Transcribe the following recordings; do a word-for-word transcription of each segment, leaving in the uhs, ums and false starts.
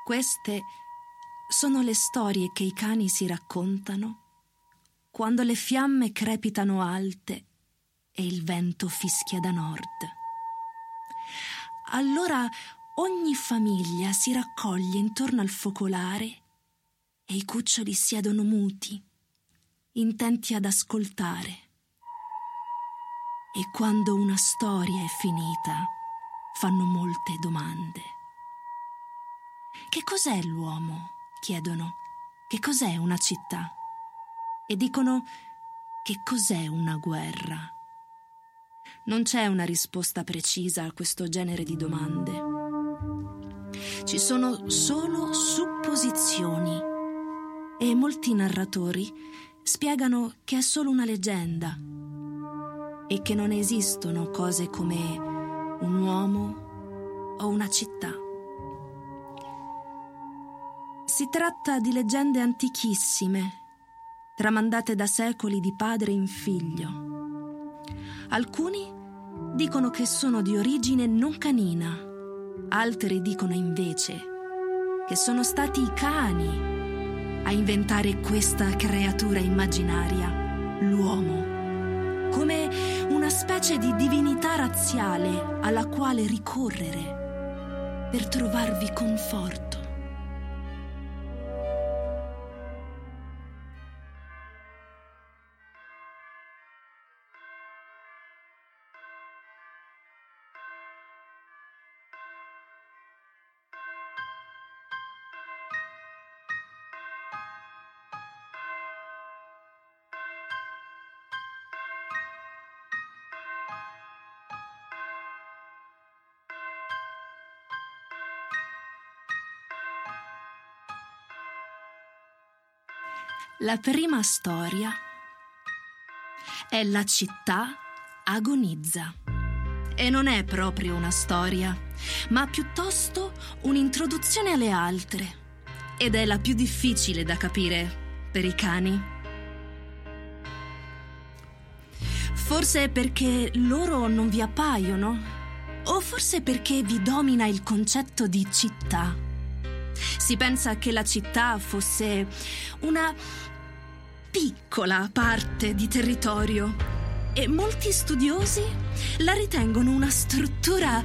Queste sono le storie che i cani si raccontano quando le fiamme crepitano alte e il vento fischia da nord. Allora ogni famiglia si raccoglie intorno al focolare e i cuccioli siedono muti, intenti ad ascoltare. E quando una storia è finita, fanno molte domande. Che cos'è l'uomo? Chiedono. Che cos'è una città? E dicono: che cos'è una guerra? Non c'è una risposta precisa a questo genere di domande. Ci sono solo supposizioni e molti narratori spiegano che è solo una leggenda e che non esistono cose come un uomo o una città. Si tratta di leggende antichissime, tramandate da secoli di padre in figlio. Alcuni dicono che sono di origine non canina, altri dicono invece che sono stati i cani a inventare questa creatura immaginaria, l'uomo, come una specie di divinità razziale alla quale ricorrere per trovarvi conforto. La prima storia è La città agonizza. E non è proprio una storia, ma piuttosto un'introduzione alle altre. Ed è la più difficile da capire per i cani. Forse perché loro non vi appaiono, o forse perché vi domina il concetto di città. Si pensa che la città fosse una piccola parte di territorio e molti studiosi la ritengono una struttura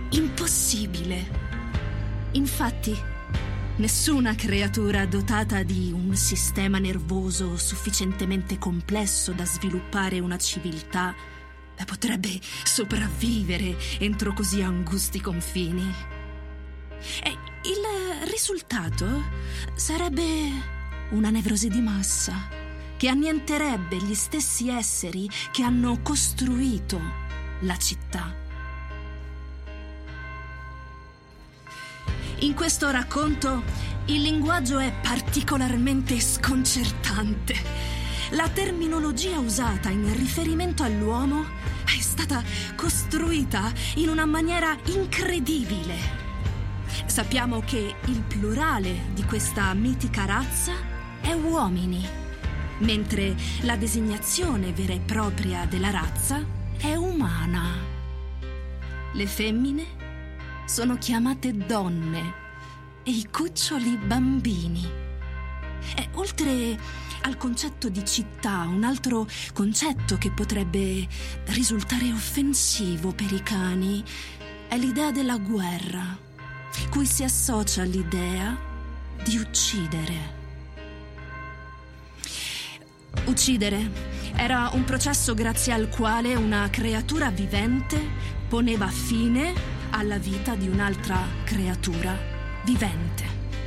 impossibile. Infatti, nessuna creatura dotata di un sistema nervoso sufficientemente complesso da sviluppare una civiltà potrebbe sopravvivere entro così angusti confini. E il risultato sarebbe una nevrosi di massa che annienterebbe gli stessi esseri che hanno costruito la città. In questo racconto il linguaggio è particolarmente sconcertante. La terminologia usata in riferimento all'uomo è stata costruita in una maniera incredibile. Sappiamo che il plurale di questa mitica razza è uomini, mentre la designazione vera e propria della razza è umana. Le femmine sono chiamate donne e i cuccioli bambini. E oltre al concetto di città, un altro concetto che potrebbe risultare offensivo per i cani è l'idea della guerra, cui si associa l'idea di uccidere. Uccidere era un processo grazie al quale una creatura vivente poneva fine alla vita di un'altra creatura vivente.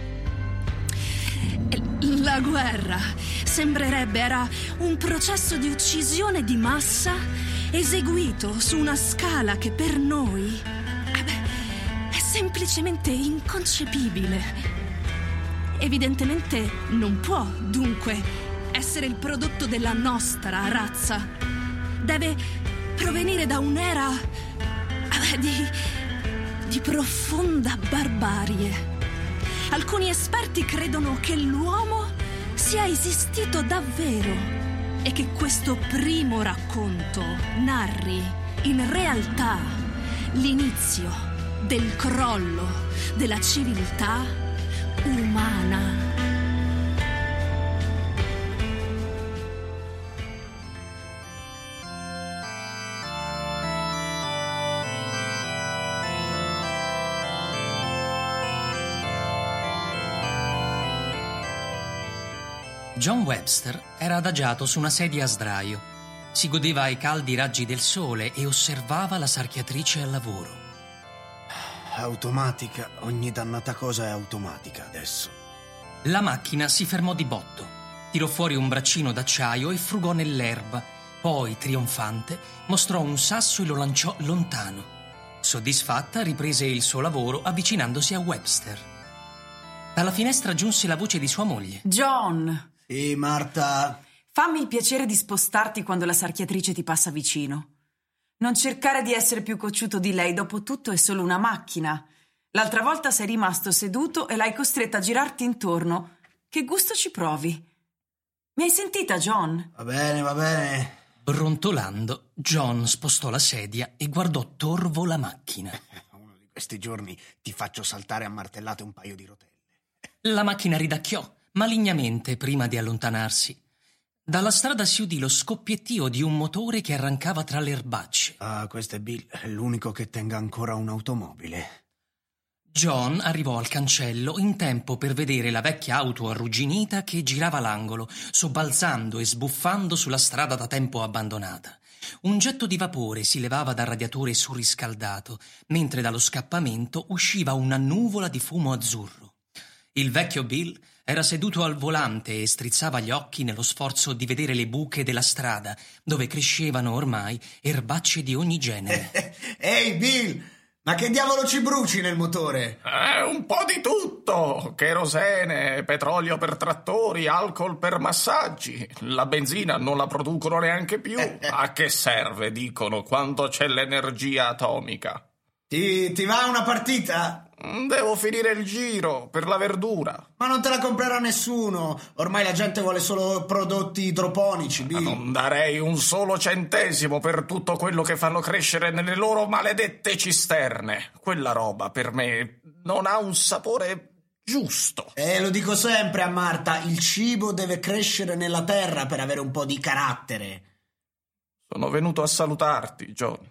La guerra, sembrerebbe, era un processo di uccisione di massa eseguito su una scala che per noi eh beh, è semplicemente inconcepibile. Evidentemente non può, dunque, essere il prodotto della nostra razza. Deve provenire da un'era eh, di, di profonda barbarie. Alcuni esperti credono che l'uomo sia esistito davvero e che questo primo racconto narri in realtà l'inizio del crollo della civiltà umana. John Webster era adagiato su una sedia a sdraio. Si godeva ai caldi raggi del sole e osservava la sarchiatrice al lavoro. Automatica, ogni dannata cosa è automatica adesso. La macchina si fermò di botto, tirò fuori un braccino d'acciaio e frugò nell'erba. Poi, trionfante, mostrò un sasso e lo lanciò lontano. Soddisfatta, riprese il suo lavoro avvicinandosi a Webster. Dalla finestra giunse la voce di sua moglie. John! Sì, Marta. Fammi il piacere di spostarti quando la sarchiatrice ti passa vicino. Non cercare di essere più cocciuto di lei, dopo tutto è solo una macchina. L'altra volta sei rimasto seduto e l'hai costretta a girarti intorno. Che gusto ci provi? Mi hai sentita, John? Va bene, va bene. Brontolando, John spostò la sedia e guardò torvo la macchina. Uno di questi giorni ti faccio saltare a martellate un paio di rotelle. La macchina ridacchiò malignamente prima di allontanarsi. Dalla strada si udì lo scoppiettio di un motore che arrancava tra le erbacce. Ah, questo è Bill, è l'unico che tenga ancora un'automobile. John arrivò al cancello in tempo per vedere la vecchia auto arrugginita che girava l'angolo, sobbalzando e sbuffando sulla strada da tempo abbandonata. Un getto di vapore si levava dal radiatore surriscaldato, mentre dallo scappamento usciva una nuvola di fumo azzurro. Il vecchio Bill era seduto al volante e strizzava gli occhi nello sforzo di vedere le buche della strada, dove crescevano ormai erbacce di ogni genere. Ehi, Bill! Ma che diavolo ci bruci nel motore? Eh, un po' di tutto. Kerosene, petrolio per trattori, alcol per massaggi. La benzina non la producono neanche più. A che serve, dicono, quando c'è l'energia atomica? Ti, ti va una partita? Devo finire il giro per la verdura. Ma non te la comprerà nessuno. Ormai la gente vuole solo prodotti idroponici, Bill. Non darei un solo centesimo per tutto quello che fanno crescere nelle loro maledette cisterne. Quella roba per me non ha un sapore giusto. Eh, lo dico sempre a Marta, il cibo deve crescere nella terra per avere un po' di carattere. Sono venuto a salutarti, John.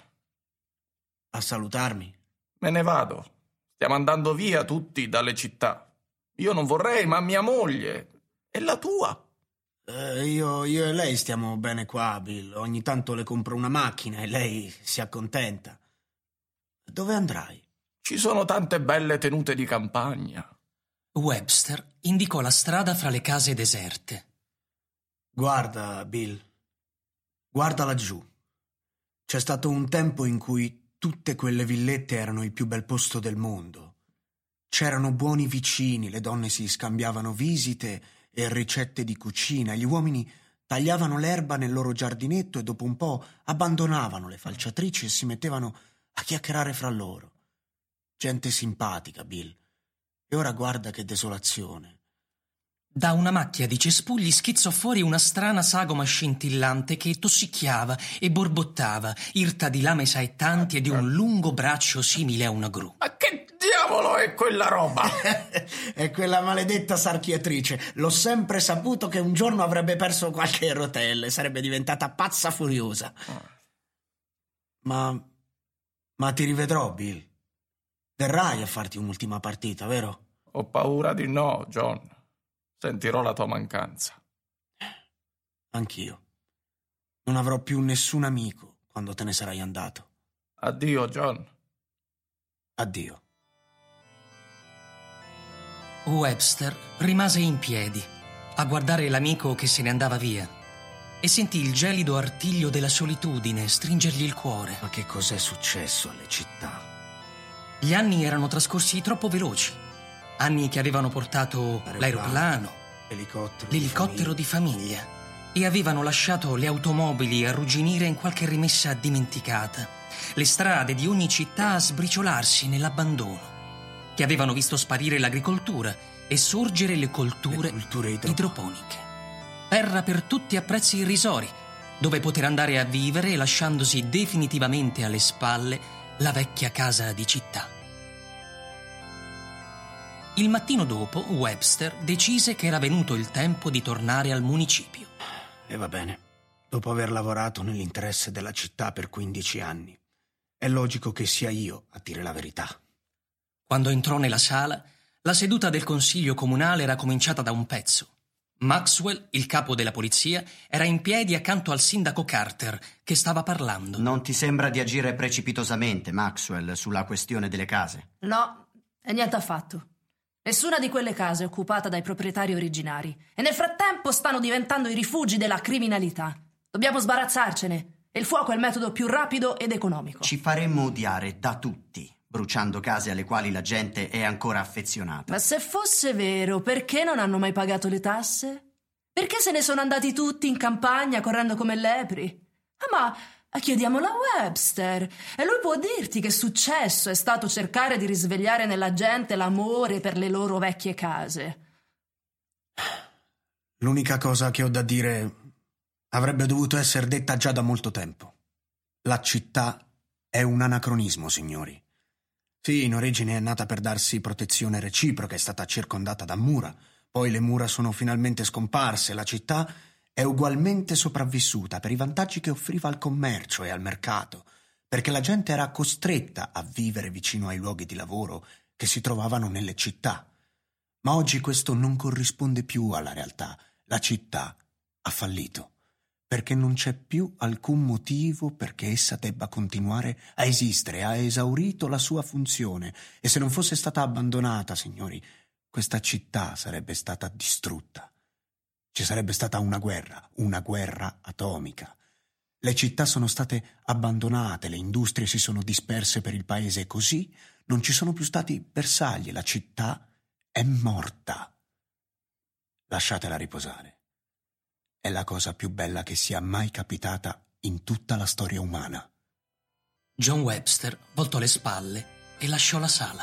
A salutarmi? Me ne vado. Stiamo andando via tutti dalle città. Io non vorrei, ma mia moglie e la tua. Eh, io, io e lei stiamo bene qua, Bill. Ogni tanto le compro una macchina e lei si accontenta. Dove andrai? Ci sono tante belle tenute di campagna. Webster indicò la strada fra le case deserte. Guarda, Bill. Guarda laggiù. C'è stato un tempo in cui tutte quelle villette erano il più bel posto del mondo. C'erano buoni vicini, le donne si scambiavano visite e ricette di cucina, gli uomini tagliavano l'erba nel loro giardinetto e dopo un po' abbandonavano le falciatrici e si mettevano a chiacchierare fra loro. Gente simpatica, Bill. E ora guarda che desolazione. Da una macchia di cespugli schizzò fuori una strana sagoma scintillante che tossicchiava e borbottava, irta di lame saettanti e di un lungo braccio simile a una gru. Ma che diavolo è quella roba? È quella maledetta sarchiatrice. L'ho sempre saputo che un giorno avrebbe perso qualche rotelle, sarebbe diventata pazza furiosa. Ma... ma ti rivedrò, Bill. Verrai a farti un'ultima partita, vero? Ho paura di no, John. Sentirò la tua mancanza. Anch'io. Non avrò più nessun amico quando te ne sarai andato. Addio, John. Addio. Webster rimase in piedi a guardare l'amico che se ne andava via e sentì il gelido artiglio della solitudine stringergli il cuore. Ma che cos'è successo alle città? Gli anni erano trascorsi troppo veloci. Anni che avevano portato l'aeroplano, l'elicottero, l'elicottero di famiglia e avevano lasciato le automobili arrugginire in qualche rimessa dimenticata, le strade di ogni città a sbriciolarsi nell'abbandono, che avevano visto sparire l'agricoltura e sorgere le colture, le culture idroponiche. Terra per tutti a prezzi irrisori, dove poter andare a vivere lasciandosi definitivamente alle spalle la vecchia casa di città. Il mattino dopo, Webster decise che era venuto il tempo di tornare al municipio. E va bene. Dopo aver lavorato nell'interesse della città per quindici anni, è logico che sia io a dire la verità. Quando entrò nella sala, la seduta del consiglio comunale era cominciata da un pezzo. Maxwell, il capo della polizia, era in piedi accanto al sindaco Carter, che stava parlando. Non ti sembra di agire precipitosamente, Maxwell, sulla questione delle case? No, e niente affatto. Nessuna di quelle case è occupata dai proprietari originari e nel frattempo stanno diventando i rifugi della criminalità. Dobbiamo sbarazzarcene e il fuoco è il metodo più rapido ed economico. Ci faremmo odiare da tutti, bruciando case alle quali la gente è ancora affezionata. Ma se fosse vero, perché non hanno mai pagato le tasse? Perché se ne sono andati tutti in campagna correndo come lepri? Ah, ma chiediamolo a Webster e lui può dirti che successo è stato cercare di risvegliare nella gente l'amore per le loro vecchie case. L'unica cosa che ho da dire avrebbe dovuto essere detta già da molto tempo. La città è un anacronismo, signori. Sì, in origine è nata per darsi protezione reciproca, è stata circondata da mura, poi le mura sono finalmente scomparse, la città è ugualmente sopravvissuta per i vantaggi che offriva al commercio e al mercato, perché la gente era costretta a vivere vicino ai luoghi di lavoro che si trovavano nelle città. Ma oggi questo non corrisponde più alla realtà. La città ha fallito, perché non c'è più alcun motivo perché essa debba continuare a esistere, ha esaurito la sua funzione, e se non fosse stata abbandonata, signori, questa città sarebbe stata distrutta. Ci sarebbe stata una guerra, una guerra atomica. Le città sono state abbandonate, le industrie si sono disperse per il paese e così non ci sono più stati bersagli, la città è morta. Lasciatela riposare. È la cosa più bella che sia mai capitata in tutta la storia umana. John Webster voltò le spalle e lasciò la sala.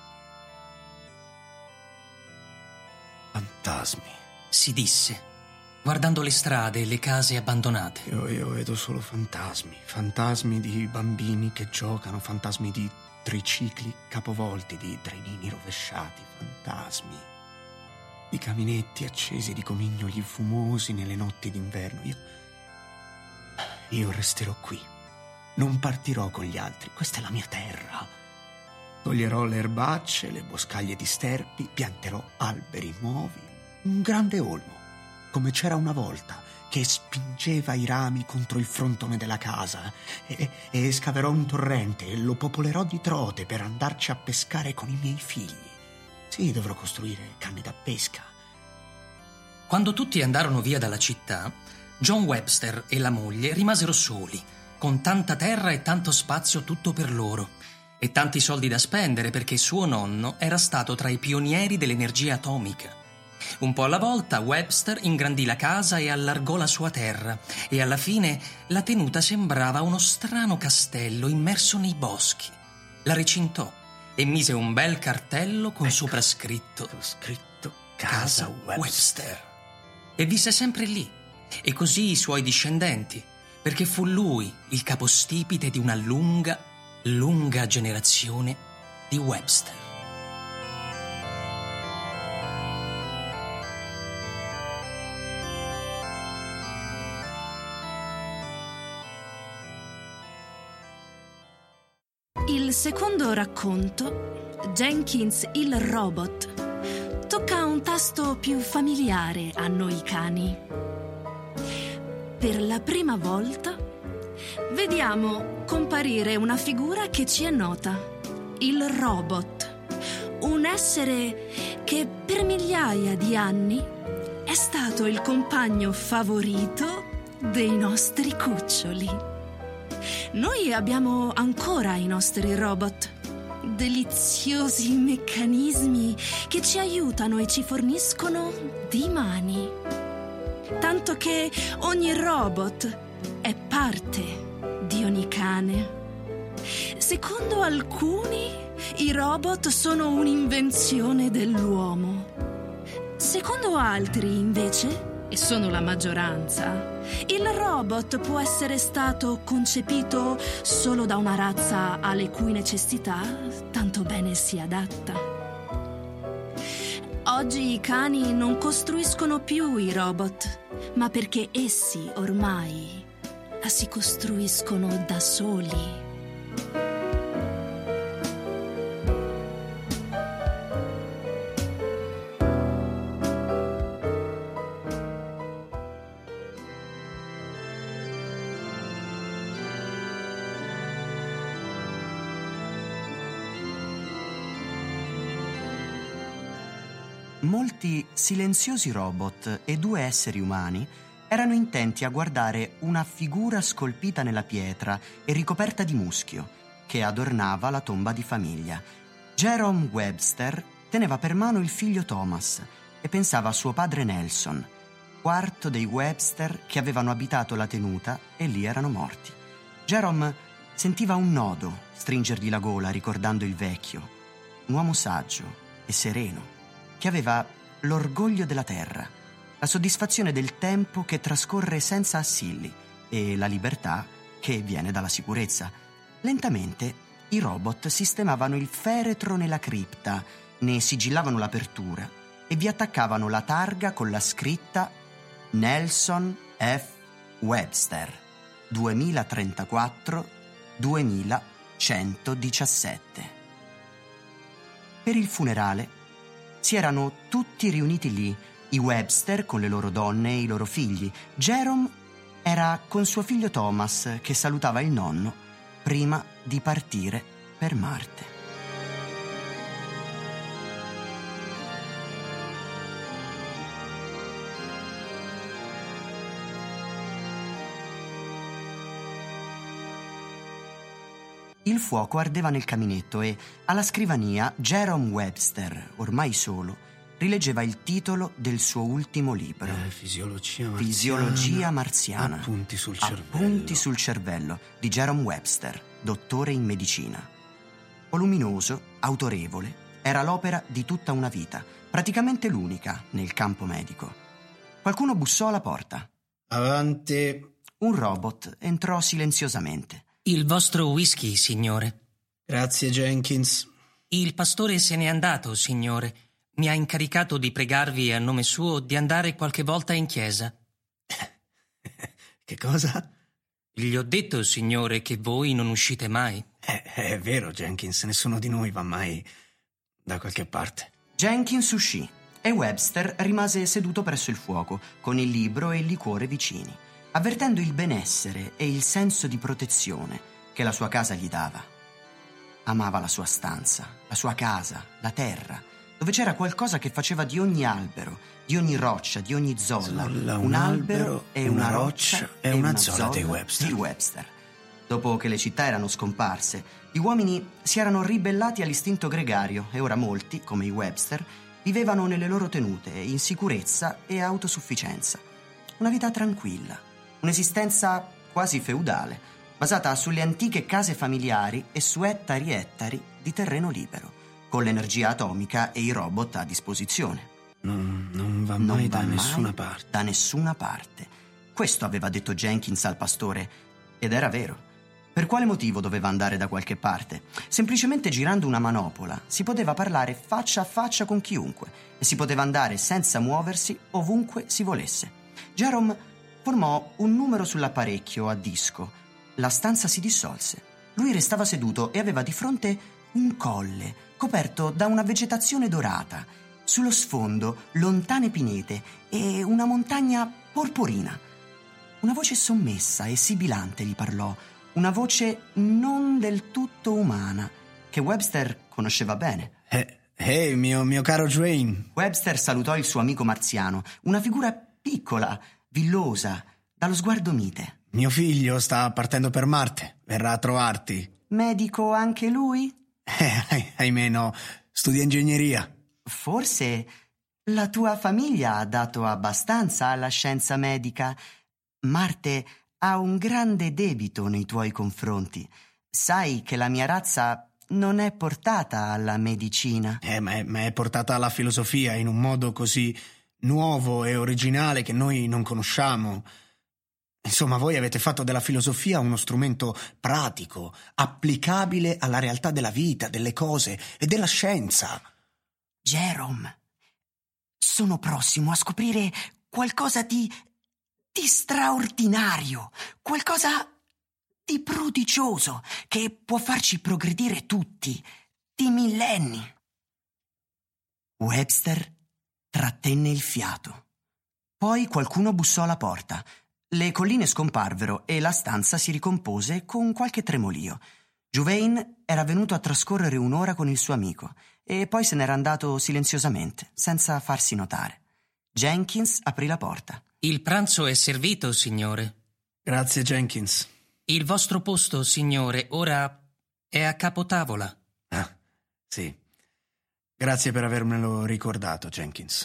Fantasmi. Si disse, guardando le strade e le case abbandonate. Io, io vedo solo fantasmi, fantasmi di bambini che giocano, fantasmi di tricicli capovolti, di trenini rovesciati, fantasmi di caminetti accesi, di comignoli fumosi nelle notti d'inverno. Io, io resterò qui, non partirò con gli altri, questa è la mia terra. Toglierò le erbacce, le boscaglie di sterpi, pianterò alberi nuovi, un grande olmo, come c'era una volta, che spingeva i rami contro il frontone della casa, e, e scaverò un torrente e lo popolerò di trote per andarci a pescare con i miei figli. Sì, dovrò costruire canne da pesca. Quando tutti andarono via dalla città, John Webster e la moglie rimasero soli, con tanta terra e tanto spazio tutto per loro, e tanti soldi da spendere perché suo nonno era stato tra i pionieri dell'energia atomica. Un po' alla volta Webster ingrandì la casa e allargò la sua terra, e alla fine la tenuta sembrava uno strano castello immerso nei boschi. La recintò e mise un bel cartello con ecco, sopra scritto, scritto Casa Webster. Webster. E visse sempre lì, e così i suoi discendenti, perché fu lui il capostipite di una lunga, lunga generazione di Webster. Il secondo racconto, Jenkins il robot, tocca un tasto più familiare a noi cani. Per la prima volta vediamo comparire una figura che ci è nota, il robot, un essere che per migliaia di anni è stato il compagno favorito dei nostri cuccioli. Noi abbiamo ancora i nostri robot, deliziosi meccanismi che ci aiutano e ci forniscono di mani. Tanto che ogni robot è parte di ogni cane. Secondo alcuni, i robot sono un'invenzione dell'uomo. Secondo altri, invece, e sono la maggioranza, il robot può essere stato concepito solo da una razza alle cui necessità tanto bene si adatta. Oggi i cani non costruiscono più i robot, ma perché essi ormai si costruiscono da soli. Molti silenziosi robot e due esseri umani erano intenti a guardare una figura scolpita nella pietra e ricoperta di muschio che adornava la tomba di famiglia. Jerome Webster teneva per mano il figlio Thomas e pensava a suo padre Nelson, quarto dei Webster che avevano abitato la tenuta e lì erano morti. Jerome sentiva un nodo stringergli la gola ricordando il vecchio, un uomo saggio e sereno, che aveva l'orgoglio della terra, la soddisfazione del tempo che trascorre senza assilli e la libertà che viene dalla sicurezza. Lentamente i robot sistemavano il feretro nella cripta, ne sigillavano l'apertura e vi attaccavano la targa con la scritta Nelson F. Webster duemilatrentaquattro duemilacentodiciassette. Per il funerale si erano tutti riuniti lì, i Webster con le loro donne e i loro figli. Jerome era con suo figlio Thomas che salutava il nonno prima di partire per Marte. Il fuoco ardeva nel caminetto e, alla scrivania, Jerome Webster, ormai solo, rileggeva il titolo del suo ultimo libro. Eh, Fisiologia marziana. Fisiologia marziana. Appunti sul cervello. Appunti sul cervello di Jerome Webster, dottore in medicina. Voluminoso, autorevole, era l'opera di tutta una vita, praticamente l'unica nel campo medico. Qualcuno bussò alla porta. Avanti. Un robot entrò silenziosamente. Il vostro whisky, signore. Grazie, Jenkins. Il pastore se n'è andato, signore. Mi ha incaricato di pregarvi a nome suo di andare qualche volta in chiesa. Che cosa? Gli ho detto, signore, che voi non uscite mai. Eh, è vero, Jenkins, nessuno di noi va mai da qualche parte. Jenkins uscì e Webster rimase seduto presso il fuoco, con il libro e il liquore vicini, avvertendo il benessere e il senso di protezione che la sua casa gli dava. Amava la sua stanza, la sua casa, la terra, dove c'era qualcosa che faceva di ogni albero, di ogni roccia, di ogni zolla, zolla un, un albero e una, una roccia e una, una zolla dei Webster. Di Webster. Dopo che le città erano scomparse, gli uomini si erano ribellati all'istinto gregario e ora molti, come i Webster, vivevano nelle loro tenute, in sicurezza e autosufficienza. Una vita tranquilla. Un'esistenza quasi feudale, basata sulle antiche case familiari e su ettari e ettari di terreno libero, con l'energia atomica e i robot a disposizione. Non, non va mai non da va nessuna mai parte. Da nessuna parte. Questo aveva detto Jenkins al pastore, ed era vero. Per quale motivo doveva andare da qualche parte? Semplicemente girando una manopola si poteva parlare faccia a faccia con chiunque e si poteva andare senza muoversi ovunque si volesse. Jerome formò un numero sull'apparecchio a disco. La stanza si dissolse. Lui restava seduto e aveva di fronte un colle coperto da una vegetazione dorata. Sullo sfondo lontane pinete e una montagna porporina. Una voce sommessa e sibilante gli parlò, una voce non del tutto umana, che Webster conosceva bene. Eh, hey, mio, mio caro Dwayne. Webster salutò il suo amico marziano, una figura piccola, villosa, dallo sguardo mite. Mio figlio sta partendo per Marte. Verrà a trovarti. Medico anche lui? Eh, ahimè no. Studia ingegneria. Forse la tua famiglia ha dato abbastanza alla scienza medica. Marte ha un grande debito nei tuoi confronti. Sai che la mia razza non è portata alla medicina. Eh, ma è, ma è portata alla filosofia in un modo così nuovo e originale che noi non conosciamo. Insomma, voi avete fatto della filosofia uno strumento pratico, applicabile alla realtà della vita, delle cose e della scienza. Jerome, sono prossimo a scoprire qualcosa di, di straordinario, qualcosa di prodigioso che può farci progredire tutti, di millenni. Webster trattenne il fiato. Poi qualcuno bussò alla porta. Le colline scomparvero e la stanza si ricompose con qualche tremolio. Juvain era venuto a trascorrere un'ora con il suo amico e poi se n'era andato silenziosamente, senza farsi notare. Jenkins aprì la porta. Il pranzo è servito, signore. Grazie, Jenkins. Il vostro posto, signore, ora è a capotavola. Ah, sì. Grazie per avermelo ricordato, Jenkins.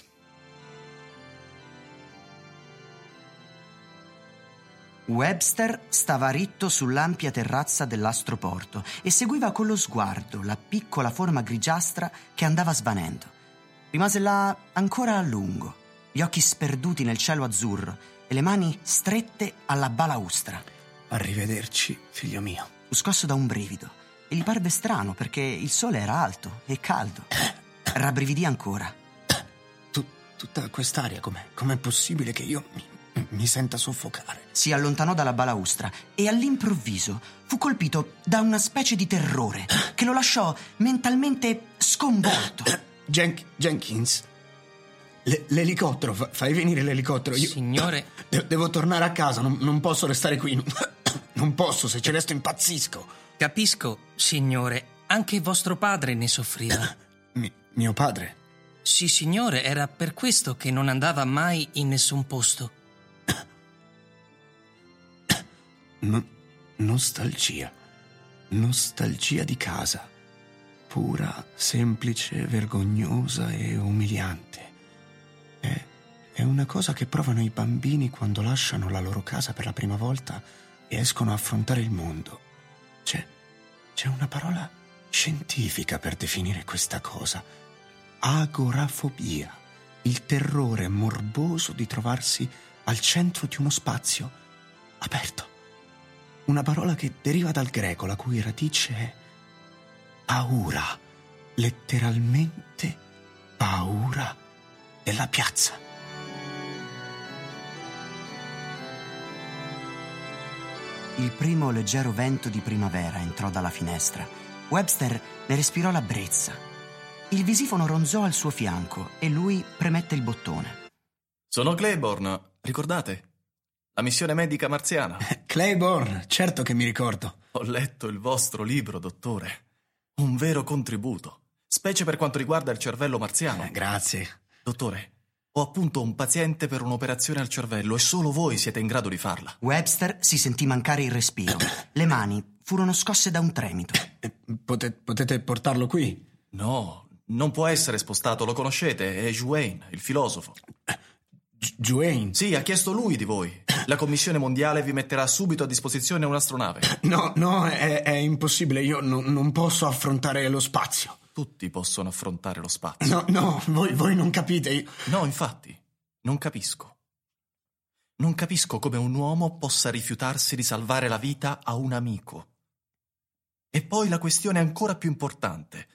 Webster stava ritto sull'ampia terrazza dell'astroporto e seguiva con lo sguardo la piccola forma grigiastra che andava svanendo. Rimase là ancora a lungo, gli occhi sperduti nel cielo azzurro e le mani strette alla balaustra. Arrivederci, figlio mio. Fu scosso da un brivido e gli parve strano perché il sole era alto e caldo. Rabbrividì ancora. Tu, tutta quest'aria, com'è? Com'è possibile che io mi, mi senta soffocare? Si allontanò dalla balaustra e all'improvviso fu colpito da una specie di terrore che lo lasciò mentalmente sconvolto. Jen- Jenkins, le- l'elicottero, fa- fai venire l'elicottero. Io, Signore... De- devo tornare a casa, non, non posso restare qui. Non, non posso, se ci resto impazzisco. Capisco, signore, anche vostro padre ne soffriva. Mi- mio padre? Sì, signore, era per questo che non andava mai in nessun posto. No- nostalgia. Nostalgia di casa. Pura, semplice, vergognosa e umiliante. È, è una cosa che provano i bambini quando lasciano la loro casa per la prima volta e escono a affrontare il mondo. C'è, c'è una parola scientifica per definire questa cosa. Agorafobia. Il terrore morboso di trovarsi al centro di uno spazio aperto. Una parola che deriva dal greco, la cui radice è paura, letteralmente paura della piazza. Il primo leggero vento di primavera entrò dalla finestra. Webster ne respirò la brezza. Il visifono ronzò al suo fianco e lui premette il bottone. Sono Claiborne, ricordate? La missione medica marziana. Claiborne, certo che mi ricordo. Ho letto il vostro libro, dottore. Un vero contributo, specie per quanto riguarda il cervello marziano. Eh, grazie. Dottore, ho appunto un paziente per un'operazione al cervello e solo voi siete in grado di farla. Webster si sentì mancare il respiro. Le mani furono scosse da un tremito. Eh, Pote- potete portarlo qui? No, non può essere spostato, lo conoscete, è Juvain, il filosofo. Gi- Juvain? Sì, ha chiesto lui di voi. La Commissione Mondiale vi metterà subito a disposizione un'astronave. No, no, è, è impossibile. Io no- non posso affrontare lo spazio. Tutti possono affrontare lo spazio. No, no, voi, voi non capite. Io... No, infatti, non capisco. Non capisco come un uomo possa rifiutarsi di salvare la vita a un amico. E poi la questione ancora più importante.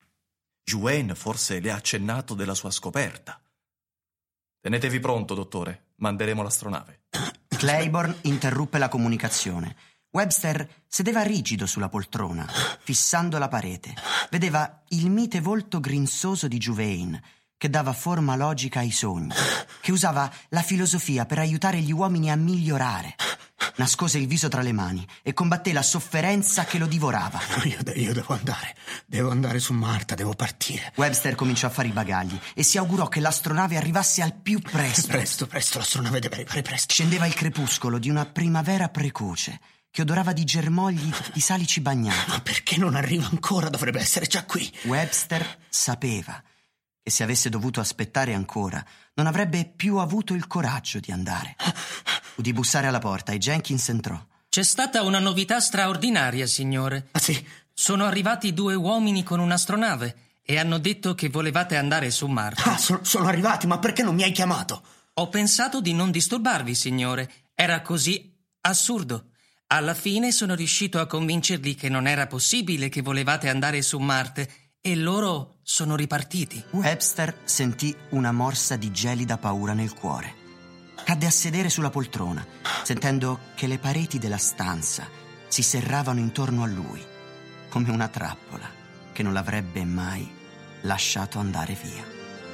Juvain forse le ha accennato della sua scoperta. Tenetevi pronto, dottore. Manderemo l'astronave. Claiborne interruppe la comunicazione. Webster sedeva rigido sulla poltrona, fissando la parete. Vedeva il mite volto grinzoso di Juvain, che dava forma logica ai sogni, che usava la filosofia per aiutare gli uomini a migliorare. Nascose il viso tra le mani e combatté la sofferenza che lo divorava. Io, de- io devo andare. Devo andare su Marta, devo partire. Webster cominciò a fare i bagagli e si augurò che l'astronave arrivasse al più presto. Presto, presto, l'astronave deve arrivare presto. Scendeva il crepuscolo di una primavera precoce che odorava di germogli di salici bagnati. Ma perché non arriva ancora? Dovrebbe essere già qui. Webster sapeva che se avesse dovuto aspettare ancora non avrebbe più avuto il coraggio di andare. Udì bussare alla porta e Jenkins entrò. C'è stata una novità straordinaria, signore. Ah, sì? Sono arrivati due uomini con un'astronave e hanno detto che volevate andare su Marte. Ah, so- sono arrivati, ma perché non mi hai chiamato? Ho pensato di non disturbarvi, signore. Era così assurdo. Alla fine sono riuscito a convincerli che non era possibile che volevate andare su Marte e loro sono ripartiti. Webster sentì una morsa di gelida paura nel cuore. Cadde a sedere sulla poltrona, sentendo che le pareti della stanza si serravano intorno a lui, come una trappola che non l'avrebbe mai lasciato andare via.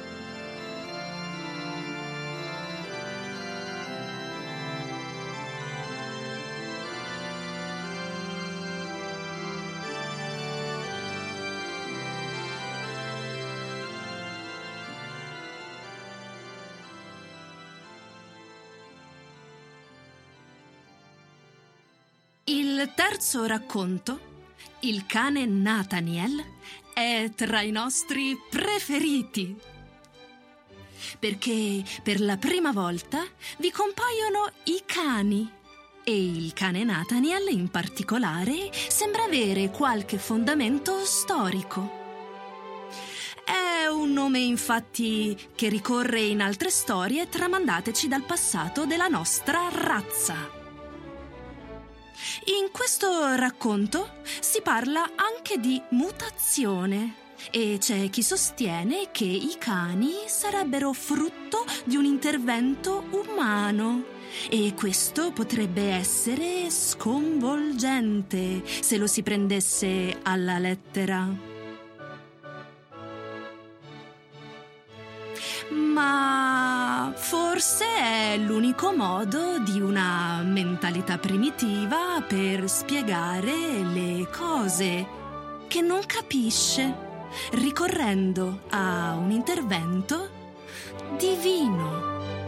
Il terzo racconto, Il cane Nathaniel, è tra i nostri preferiti. Perché per la prima volta vi compaiono i cani e il cane Nathaniel in particolare sembra avere qualche fondamento storico. È un nome infatti che ricorre in altre storie tramandateci dal passato della nostra razza. In questo racconto si parla anche di mutazione e c'è chi sostiene che i cani sarebbero frutto di un intervento umano e questo potrebbe essere sconvolgente se lo si prendesse alla lettera. Ma forse è l'unico modo di una mentalità primitiva per spiegare le cose che non capisce, ricorrendo a un intervento divino.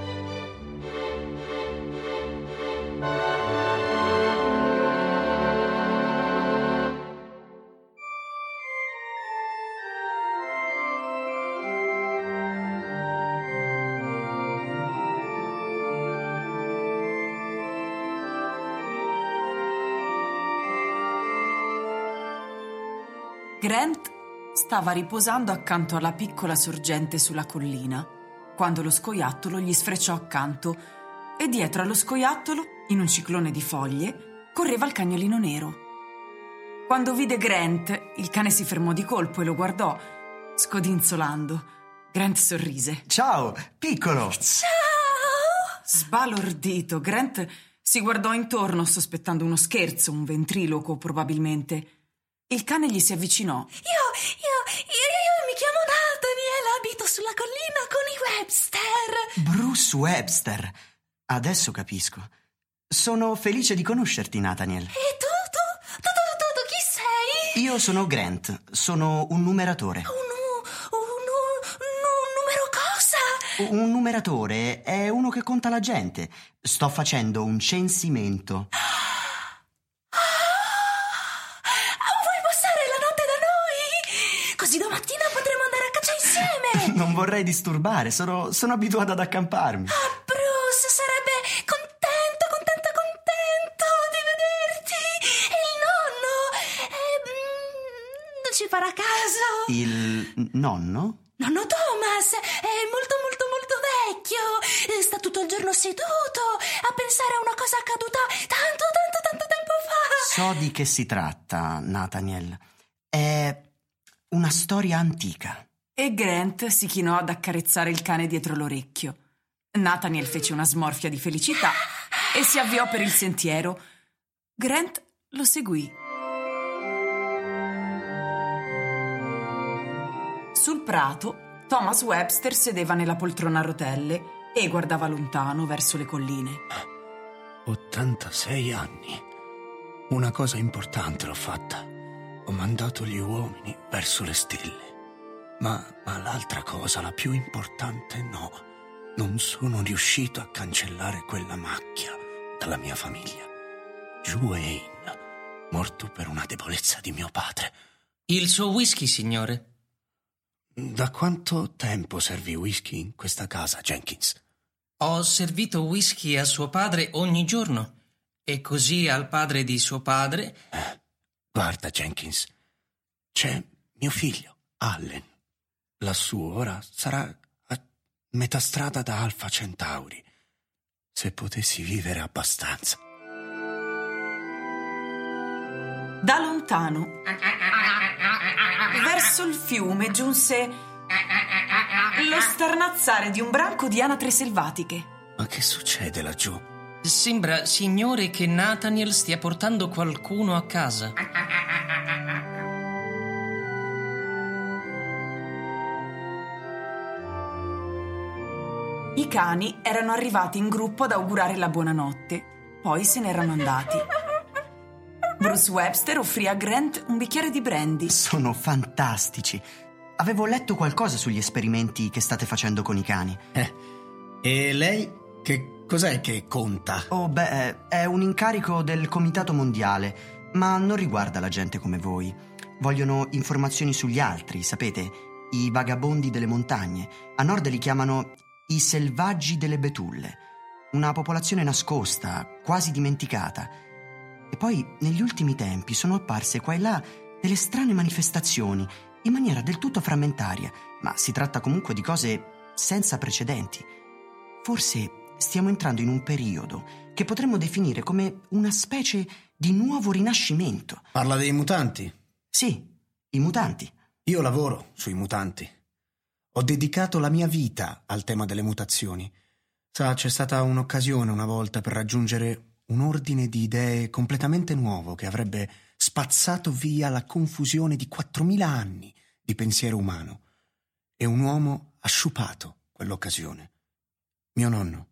Grant stava riposando accanto alla piccola sorgente sulla collina quando lo scoiattolo gli sfrecciò accanto e dietro allo scoiattolo, in un ciclone di foglie, correva il cagnolino nero. Quando vide Grant, il cane si fermò di colpo e lo guardò, scodinzolando. Grant sorrise. Ciao, piccolo! Ciao! Sbalordito, Grant si guardò intorno sospettando uno scherzo, un ventriloquo probabilmente. Il cane gli si avvicinò. Io, io, io, io mi chiamo Nathaniel, abito sulla collina con i Webster. Bruce Webster. Adesso capisco. Sono felice di conoscerti, Nathaniel. E tu, tu, tu, tu, tu, tu chi sei? Io sono Grant, sono un numeratore. Un, un, un, un numero cosa? Un numeratore è uno che conta la gente. Sto facendo un censimento. Così domattina potremo andare a caccia insieme. Non vorrei disturbare, sono, sono abituato ad accamparmi. Ah, Bruce sarebbe contento, contento, contento di vederti. E il nonno eh, non ci farà caso. Il nonno? Nonno Thomas è molto, molto, molto vecchio. Sta tutto il giorno seduto a pensare a una cosa accaduta tanto, tanto, tanto tempo fa. So di che si tratta, Nathaniel. È una storia antica. E Grant si chinò ad accarezzare il cane dietro l'orecchio. Nathaniel fece una smorfia di felicità e si avviò per il sentiero. Grant lo seguì. Sul prato, Thomas Webster sedeva nella poltrona a rotelle e guardava lontano verso le colline. ottantasei anni. Una cosa importante l'ho fatta. Ho mandato gli uomini verso le stelle. Ma, ma l'altra cosa, la più importante, no. Non sono riuscito a cancellare quella macchia dalla mia famiglia. Wayne, morto per una debolezza di mio padre. Il suo whisky, signore. Da quanto tempo servi whisky in questa casa, Jenkins? Ho servito whisky a suo padre ogni giorno e così al padre di suo padre. Eh, guarda, Jenkins, c'è mio figlio, Allen. Lassù ora sarà a metà strada da Alpha Centauri. Se potessi vivere abbastanza. Da lontano, Verso il fiume giunse lo starnazzare di un branco di anatre selvatiche. Ma che succede laggiù? Sembra, signore, che Nathaniel stia portando qualcuno a casa. I cani erano arrivati in gruppo ad augurare la buonanotte, poi se ne erano andati. Bruce Webster offrì a Grant un bicchiere di brandy. Sono fantastici. Avevo letto qualcosa sugli esperimenti che state facendo con i cani. Eh, e lei che cos'è che conta? Oh, beh, è un incarico del Comitato Mondiale, ma non riguarda la gente come voi. Vogliono informazioni sugli altri, sapete? I vagabondi delle montagne. A nord li chiamano i selvaggi delle betulle. Una popolazione nascosta, quasi dimenticata. E poi, negli ultimi tempi, sono apparse qua e là delle strane manifestazioni, in maniera del tutto frammentaria, ma si tratta comunque di cose senza precedenti. Forse stiamo entrando in un periodo che potremmo definire come una specie di nuovo rinascimento. Parla dei mutanti? Sì, i mutanti. Io lavoro sui mutanti. Ho dedicato la mia vita al tema delle mutazioni. Sa, c'è stata un'occasione una volta per raggiungere un ordine di idee completamente nuovo che avrebbe spazzato via la confusione di quattromila anni di pensiero umano. E un uomo ha sciupato quell'occasione. Mio nonno,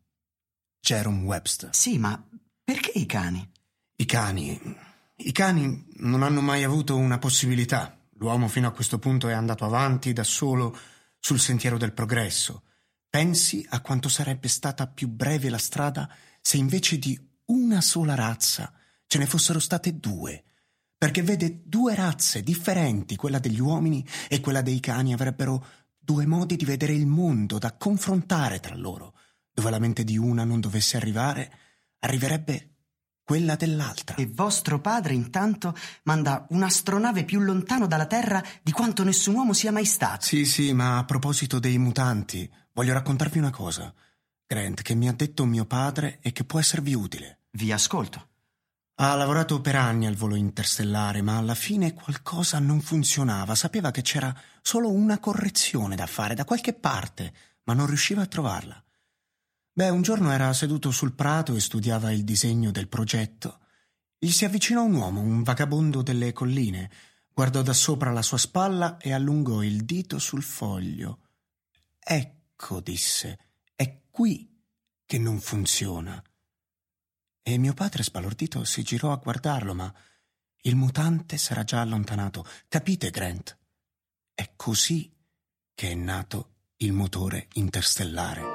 Jerome Webster. Sì, ma perché i cani? I cani... I cani non hanno mai avuto una possibilità. L'uomo fino a questo punto è andato avanti da solo sul sentiero del progresso. Pensi a quanto sarebbe stata più breve la strada se invece di una sola razza ce ne fossero state due. Perché vede, due razze differenti, quella degli uomini e quella dei cani, avrebbero due modi di vedere il mondo da confrontare tra loro. Dove la mente di una non dovesse arrivare, arriverebbe quella dell'altra. E vostro padre intanto manda un'astronave più lontano dalla Terra di quanto nessun uomo sia mai stato. Sì, sì, ma a proposito dei mutanti, voglio raccontarvi una cosa, Grant, che mi ha detto mio padre e che può esservi utile. Vi ascolto. Ha lavorato per anni al volo interstellare, ma alla fine qualcosa non funzionava. Sapeva che c'era solo una correzione da fare da qualche parte, ma non riusciva a trovarla. Beh, un giorno era seduto sul prato e studiava il disegno del progetto. Gli si avvicinò un uomo, un vagabondo delle colline. Guardò da sopra la sua spalla e allungò il dito sul foglio. «Ecco», disse, «è qui che non funziona». E mio padre, sbalordito, si girò a guardarlo, ma il mutante s'era già allontanato. Capite, Grant? È così che è nato il motore interstellare.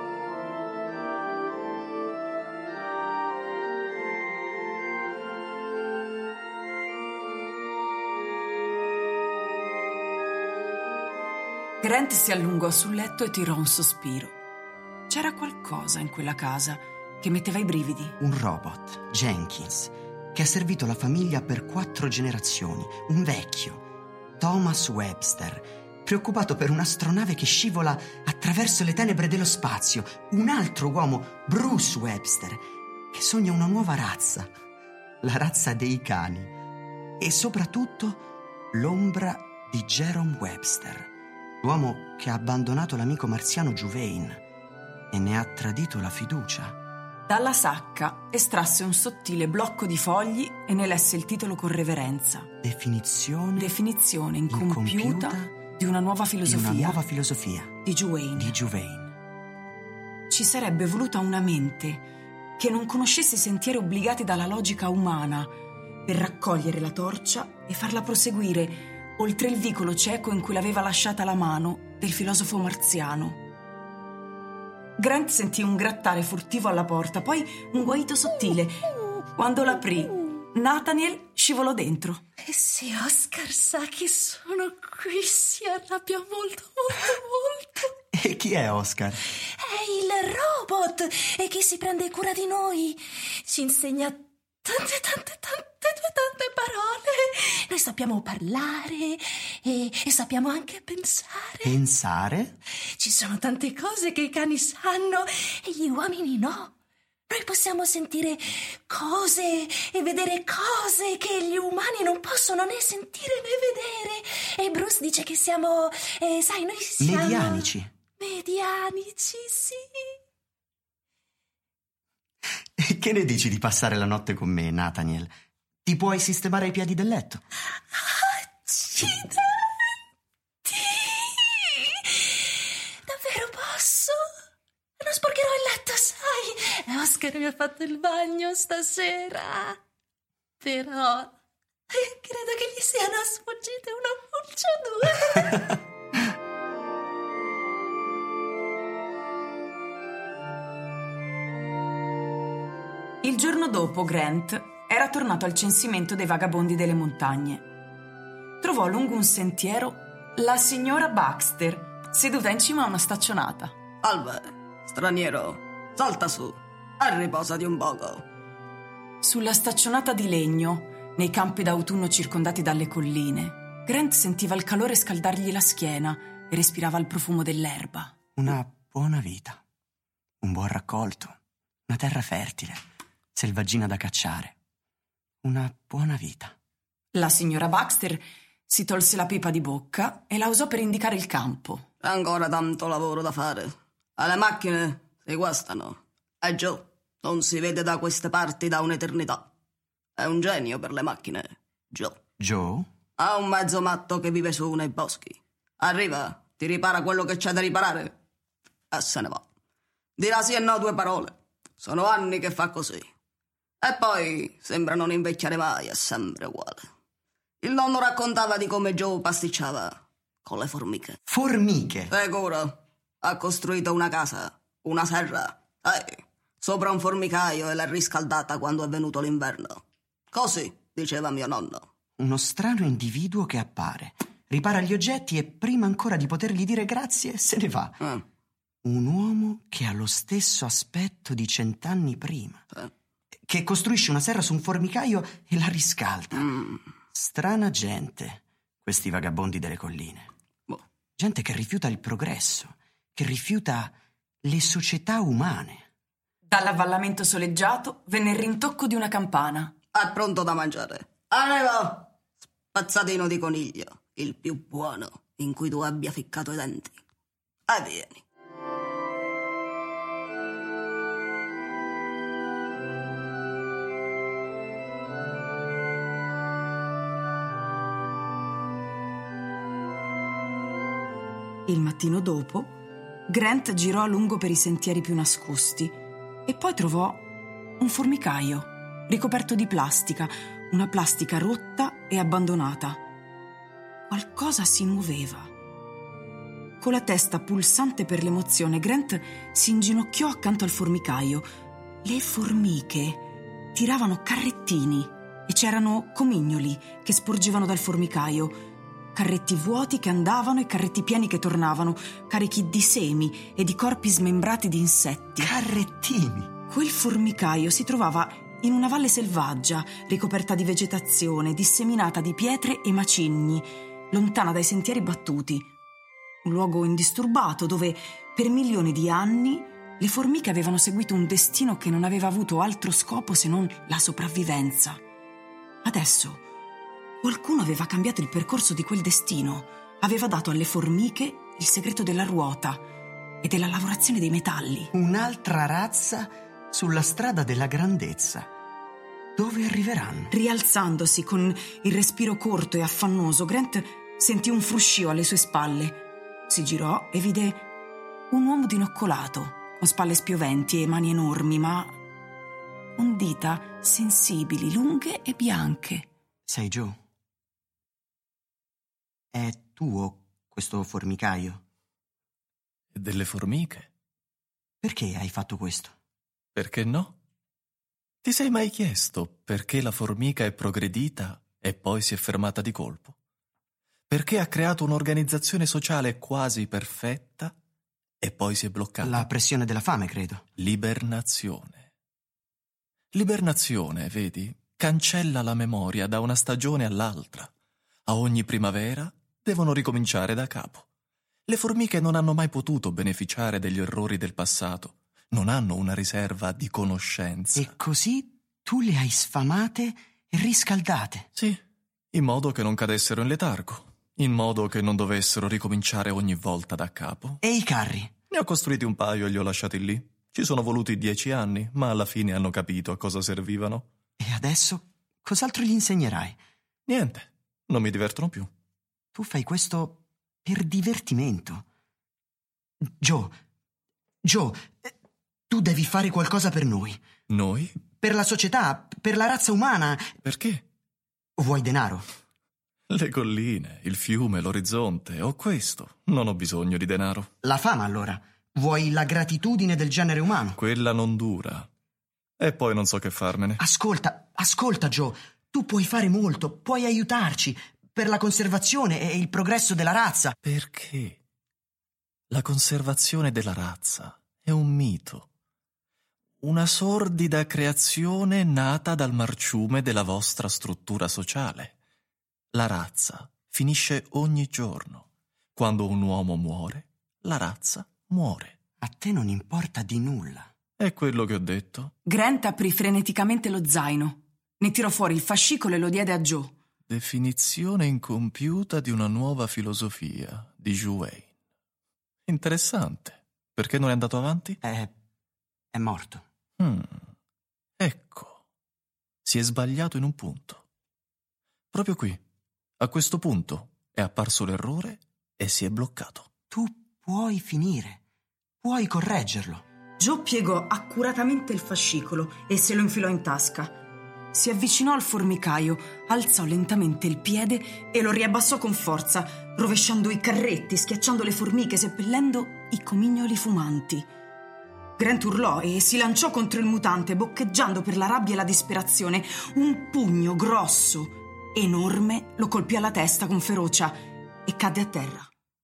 Grant si allungò sul letto e tirò un sospiro. C'era qualcosa in quella casa che metteva i brividi. Un robot, Jenkins, che ha servito la famiglia per quattro generazioni. Un vecchio, Thomas Webster, preoccupato per un'astronave che scivola attraverso le tenebre dello spazio. Un altro uomo, Bruce Webster, che sogna una nuova razza, la razza dei cani. E soprattutto l'ombra di Jerome Webster, l'uomo che ha abbandonato l'amico marziano Juvain e ne ha tradito la fiducia. Dalla sacca estrasse un sottile blocco di fogli e ne lesse il titolo con reverenza. Definizione, Definizione incompiuta, incompiuta di una nuova filosofia. Di una nuova filosofia. Di Juvain. Di Juvain. Ci sarebbe voluta una mente che non conoscesse i sentieri obbligati dalla logica umana per raccogliere la torcia e farla proseguire oltre il vicolo cieco in cui l'aveva lasciata la mano del filosofo marziano. Grant sentì un grattare furtivo alla porta, poi un guaito sottile. Quando l'aprì, Nathaniel scivolò dentro. E se Oscar sa che sono qui, si arrabbia molto, molto, molto. E chi è Oscar? È il robot e che si prende cura di noi. Ci insegna tante, tante, tante, tante parole. Noi sappiamo parlare e, e sappiamo anche pensare. Pensare? Ci sono tante cose che i cani sanno e gli uomini no. Noi possiamo sentire cose e vedere cose che gli umani non possono né sentire né vedere. E Bruce dice che siamo, eh, sai, noi siamo... Medianici. Medianici, sì. Che ne dici di passare la notte con me, Nathaniel? Ti puoi sistemare i piedi del letto? Accidenti! Davvero posso? Non sporcherò il letto, sai? Oscar mi ha fatto il bagno stasera. Però credo che gli siano sfuggite una pulce o due. Il giorno dopo Grant era tornato al censimento dei vagabondi delle montagne. Trovò lungo un sentiero la signora Baxter, seduta in cima a una staccionata. Salve, straniero, salta su e riposati un poco. Sulla staccionata di legno, nei campi d'autunno circondati dalle colline, Grant sentiva il calore scaldargli la schiena e respirava il profumo dell'erba. Una buona vita, un buon raccolto, una terra fertile, selvaggina da cacciare. Una buona vita. La signora Baxter si tolse la pipa di bocca e la usò per indicare il campo. C'è ancora tanto lavoro da fare. Alle macchine si guastano. E Joe non si vede da queste parti da un'eternità. È un genio per le macchine, Joe. Joe? Ha un mezzo matto che vive su nei boschi. Arriva, ti ripara quello che c'è da riparare e se ne va. Dirà sì e no due parole. Sono anni che fa così. E poi sembra non invecchiare mai, è sempre uguale. Il nonno raccontava di come Joe pasticciava con le formiche. Formiche? Sicuro. Ha costruito una casa, una serra, eh, sopra un formicaio e l'ha riscaldata quando è venuto l'inverno. Così, diceva mio nonno. Uno strano individuo che appare, ripara gli oggetti e prima ancora di potergli dire grazie se ne va. Eh. Un uomo che ha lo stesso aspetto di cent'anni prima. Eh. Che costruisce una serra su un formicaio e la riscalda. Mm. Strana gente, questi vagabondi delle colline. Boh. Gente che rifiuta il progresso, che rifiuta le società umane. Dall'avvallamento soleggiato venne il rintocco di una campana. È pronto da mangiare. Arriva! Spazzatino di coniglio, il più buono in cui tu abbia ficcato i denti. E vieni. Il mattino dopo, Grant girò a lungo per i sentieri più nascosti e poi trovò un formicaio ricoperto di plastica, una plastica rotta e abbandonata. Qualcosa si muoveva. Con la testa pulsante per l'emozione, Grant si inginocchiò accanto al formicaio. Le formiche tiravano carrettini e c'erano comignoli che sporgevano dal formicaio. Carretti vuoti che andavano e carretti pieni che tornavano, carichi di semi e di corpi smembrati di insetti. Carrettini! Quel formicaio si trovava in una valle selvaggia, ricoperta di vegetazione, disseminata di pietre e macigni, lontana dai sentieri battuti. Un luogo indisturbato dove, per milioni di anni, le formiche avevano seguito un destino che non aveva avuto altro scopo se non la sopravvivenza. Adesso qualcuno aveva cambiato il percorso di quel destino, aveva dato alle formiche il segreto della ruota e della lavorazione dei metalli. Un'altra razza sulla strada della grandezza. Dove arriveranno? Rialzandosi con il respiro corto e affannoso, Grant sentì un fruscio alle sue spalle. Si girò e vide un uomo dinoccolato, con spalle spioventi e mani enormi, ma con dita sensibili, lunghe e bianche. Sei Joe? È tuo questo formicaio? E delle formiche? Perché hai fatto questo? Perché no? Ti sei mai chiesto perché la formica è progredita e poi si è fermata di colpo? Perché ha creato un'organizzazione sociale quasi perfetta e poi si è bloccata? La pressione della fame, credo. L'ibernazione. L'ibernazione, vedi, cancella la memoria da una stagione all'altra. A ogni primavera devono ricominciare da capo. Le formiche non hanno mai potuto beneficiare degli errori del passato. non hanno una riserva di conoscenza. E così tu le hai sfamate e riscaldate. Sì, in modo che non cadessero in letargo, in modo che non dovessero ricominciare ogni volta da capo. E i carri? Ne ho costruiti un paio e li ho lasciati lì. Ci sono voluti dieci anni, ma alla fine hanno capito a cosa servivano. E adesso cos'altro gli insegnerai? Niente, non mi divertono più. Tu fai questo per divertimento. Joe, Joe, tu devi fare qualcosa per noi. Noi? Per la società, per la razza umana. Perché? Vuoi denaro? Le colline, il fiume, l'orizzonte, ho questo. Non ho bisogno di denaro. La fama, allora. Vuoi la gratitudine del genere umano? Quella non dura. E poi non so che farmene. Ascolta, ascolta, Joe. Tu puoi fare molto, puoi aiutarci per la conservazione e il progresso della razza. Perché? La conservazione della razza è un mito. Una sordida creazione nata dal marciume della vostra struttura sociale. La razza finisce ogni giorno. Quando un uomo muore, la razza muore. A te non importa di nulla. È quello che ho detto. Grant aprì freneticamente lo zaino. Ne tirò fuori il fascicolo e lo diede a Joe. Definizione incompiuta di una nuova filosofia di Juwayne. Interessante. Perché non è andato avanti? È... è morto. Hmm. Ecco. Si è sbagliato in un punto. Proprio qui. A questo punto è apparso l'errore e si è bloccato. Tu puoi finire. Puoi correggerlo. Joe piegò accuratamente il fascicolo e se lo infilò in tasca. Si avvicinò al formicaio, alzò lentamente il piede e lo riabbassò con forza, rovesciando i carretti, schiacciando le formiche, seppellendo i comignoli fumanti. Grant urlò e si lanciò contro il mutante, boccheggiando per la rabbia e la disperazione. Un pugno grosso, enorme, lo colpì alla testa con ferocia e cadde a terra.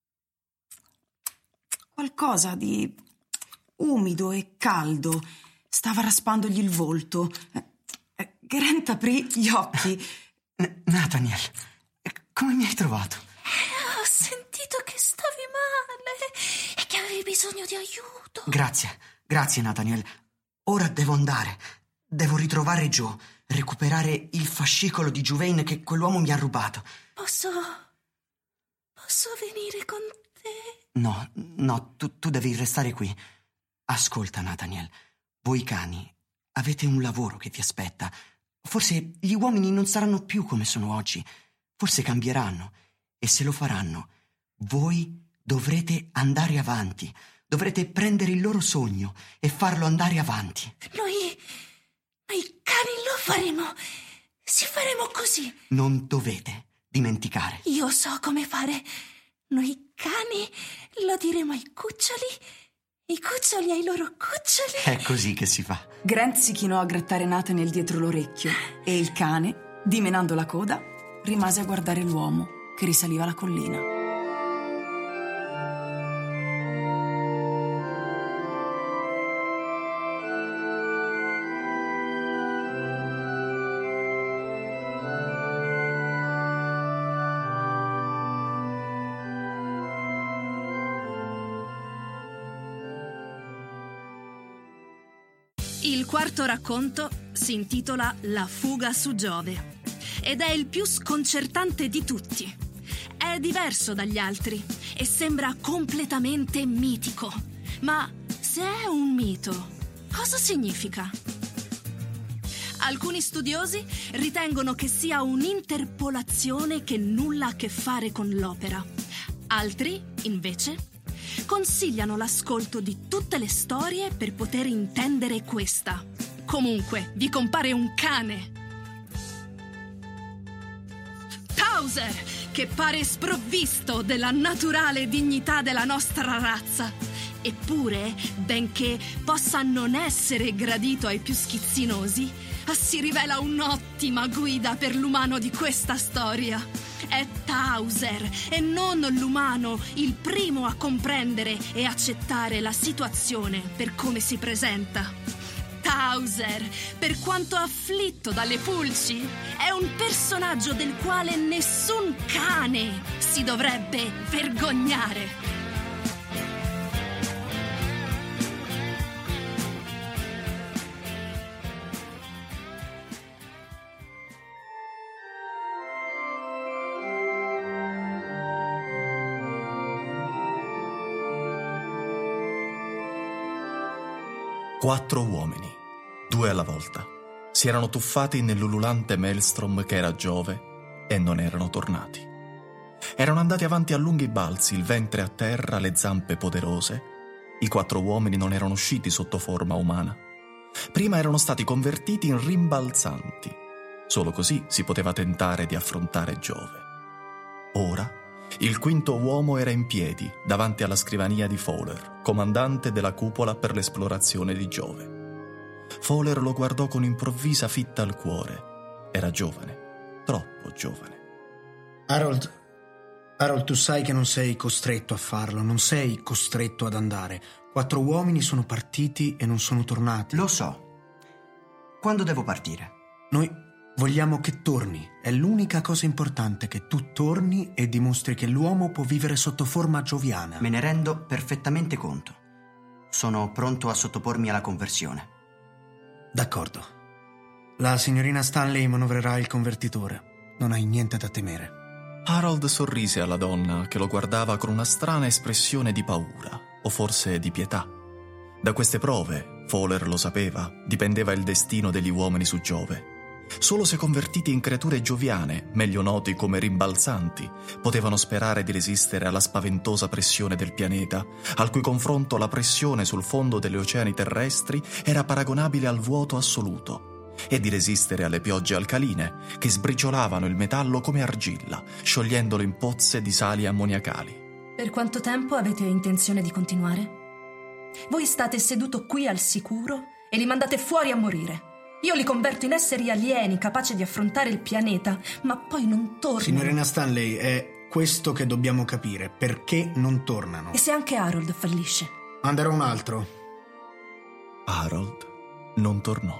Qualcosa di umido e caldo stava raspandogli il volto. Grant aprì gli occhi. N- Nathaniel, come mi hai trovato? Eh, ho sentito che stavi male e che avevi bisogno di aiuto. Grazie, grazie Nathaniel. Ora devo andare. Devo ritrovare Joe, recuperare il fascicolo di Juwayne che quell'uomo mi ha rubato. Posso... posso venire con te? No, no, tu, tu devi restare qui. Ascolta, Nathaniel, voi cani avete un lavoro che vi aspetta. Forse gli uomini non saranno più come sono oggi. Forse cambieranno. E se lo faranno, voi dovrete andare avanti. Dovrete prendere il loro sogno e farlo andare avanti. Noi... noi cani lo faremo. Sì, faremo così. Non dovete dimenticare. Io so come fare. Noi cani lo diremo ai cuccioli, i cuccioli ai loro cuccioli. È così che si fa. Grant si chinò a grattare Nathaniel dietro l'orecchio e il cane, dimenando la coda, rimase a guardare l'uomo che risaliva la collina. Il quarto racconto si intitola La fuga su Giove ed è il più sconcertante di tutti. È diverso dagli altri e sembra completamente mitico. Ma se è un mito, cosa significa? Alcuni studiosi ritengono che sia un'interpolazione che nulla ha a che fare con l'opera. Altri, invece, consigliano l'ascolto di tutte le storie per poter intendere questa. Comunque, vi compare un cane. Towser, che pare sprovvisto della naturale dignità della nostra razza. Eppure, benché possa non essere gradito ai più schizzinosi, si rivela un'ottima guida per l'umano di questa storia. È Towser e non l'umano il primo a comprendere e accettare la situazione per come si presenta. Towser, per quanto afflitto dalle pulci, è un personaggio del quale nessun cane si dovrebbe vergognare. Quattro uomini, due alla volta, si erano tuffati nell'ululante maelstrom che era Giove e non erano tornati. Erano andati avanti a lunghi balzi, il ventre a terra, le zampe poderose. I quattro uomini non erano usciti sotto forma umana. Prima erano stati convertiti in rimbalzanti. Solo così si poteva tentare di affrontare Giove. Ora, il quinto uomo era in piedi davanti alla scrivania di Fowler, comandante della cupola per l'esplorazione di Giove. Fowler lo guardò con improvvisa fitta al cuore. Era giovane, troppo giovane. Harold, Harold, tu sai che non sei costretto a farlo, non sei costretto ad andare. Quattro uomini sono partiti e non sono tornati. Lo so. Quando devo partire? Noi vogliamo che torni. È l'unica cosa importante, che tu torni e dimostri che l'uomo può vivere sotto forma gioviana. Me ne rendo perfettamente conto. Sono pronto a sottopormi alla conversione. D'accordo. La signorina Stanley manovrerà il convertitore. Non hai niente da temere. Harold sorrise alla donna che lo guardava con una strana espressione di paura, o forse di pietà. Da queste prove, Fowler lo sapeva, dipendeva il destino degli uomini su Giove. Solo se convertiti in creature gioviane, meglio noti come rimbalzanti, potevano sperare di resistere alla spaventosa pressione del pianeta, al cui confronto la pressione sul fondo degli oceani terrestri era paragonabile al vuoto assoluto, e di resistere alle piogge alcaline che sbriciolavano il metallo come argilla, sciogliendolo in pozze di sali ammoniacali. Per quanto tempo avete intenzione di continuare? Voi state seduto qui al sicuro e li mandate fuori a morire. Io li converto in esseri alieni capaci di affrontare il pianeta, ma poi non tornano. Signorina Stanley, è questo che dobbiamo capire. Perché non tornano? E se anche Harold fallisce? Manderò un altro. Harold non tornò.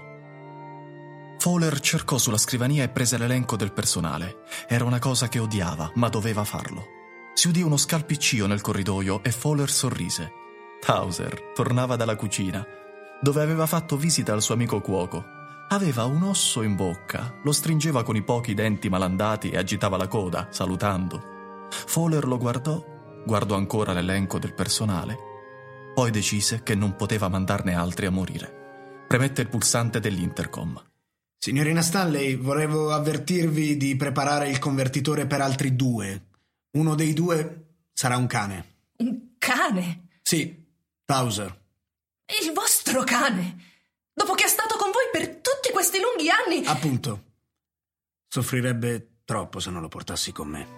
Fowler cercò sulla scrivania e prese l'elenco del personale. Era una cosa che odiava, ma doveva farlo. Si udì uno scalpiccio nel corridoio e Fowler sorrise. Towser tornava dalla cucina, dove aveva fatto visita al suo amico cuoco. Aveva un osso in bocca, lo stringeva con i pochi denti malandati e agitava la coda, salutando. Fowler lo guardò, guardò ancora l'elenco del personale, poi decise che non poteva mandarne altri a morire. Premette il pulsante dell'intercom. Signorina Stanley, volevo avvertirvi di preparare il convertitore per altri due. Uno dei due sarà un cane. Un cane? Sì, Towser. Il vostro cane? Dopo che è stato con voi per tutti questi lunghi anni? Appunto. Soffrirebbe troppo se non lo portassi con me.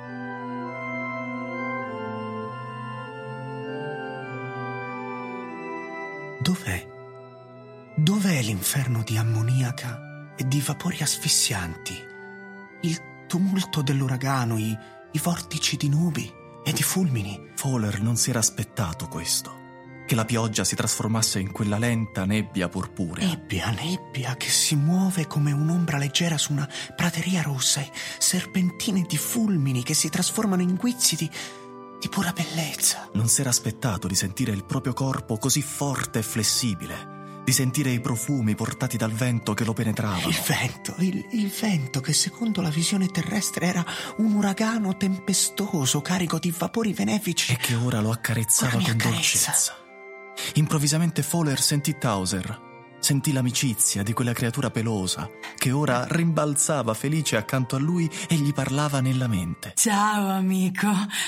Dov'è? Dov'è l'inferno di ammoniaca e di vapori asfissianti? Il tumulto dell'uragano, i, i vortici di nubi e di fulmini. Fowler non si era aspettato questo. Che la pioggia si trasformasse in quella lenta nebbia purpurea. Nebbia, nebbia che si muove come un'ombra leggera su una prateria rossa, e serpentine di fulmini che si trasformano in guizzi di, di pura bellezza. Non si era aspettato di sentire il proprio corpo così forte e flessibile, di sentire i profumi portati dal vento che lo penetravano. Il vento, il, il vento che secondo la visione terrestre era un uragano tempestoso carico di vapori benefici. E che ora lo accarezzava con, con dolcezza. Improvvisamente Fowler sentì Towser, sentì l'amicizia di quella creatura pelosa che ora rimbalzava felice accanto a lui e gli parlava nella mente. Ciao amico,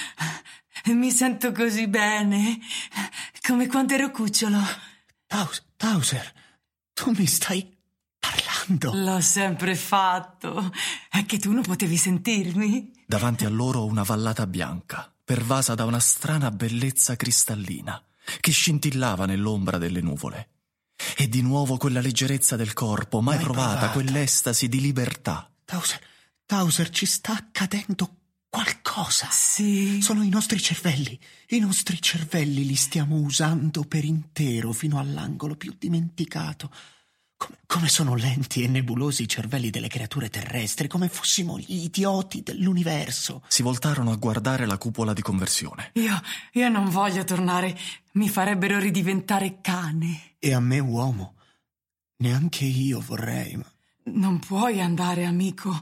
mi sento così bene, come quando ero cucciolo. Towser, Towser, tu mi stai parlando? L'ho sempre fatto, è che tu non potevi sentirmi. Davanti a loro una vallata bianca, pervasa da una strana bellezza cristallina, che scintillava nell'ombra delle nuvole. E di nuovo quella leggerezza del corpo, mai, mai provata, provata, quell'estasi di libertà. Towser, Towser, ci sta accadendo qualcosa. Sì. Sono i nostri cervelli. I nostri cervelli li stiamo usando per intero, fino all'angolo più dimenticato. Come, come sono lenti e nebulosi i cervelli delle creature terrestri, come fossimo gli idioti dell'universo. Si voltarono a guardare la cupola di conversione. Io, io non voglio tornare. Mi farebbero ridiventare cane. E a me uomo. Neanche io vorrei, ma... Non puoi andare, amico.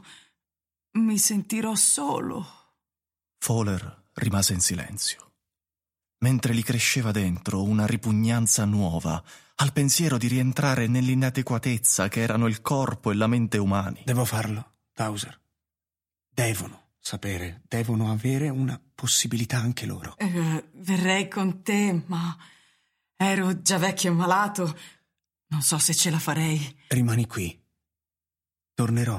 Mi sentirò solo. Fowler rimase in silenzio. mentre gli cresceva dentro una ripugnanza nuova al pensiero di rientrare nell'inadeguatezza che erano il corpo e la mente umani. Devo farlo, Towser. Devono sapere, devono avere una possibilità anche loro. Eh, verrei con te, ma ero già vecchio e malato. Non so se ce la farei. Rimani qui. Tornerò.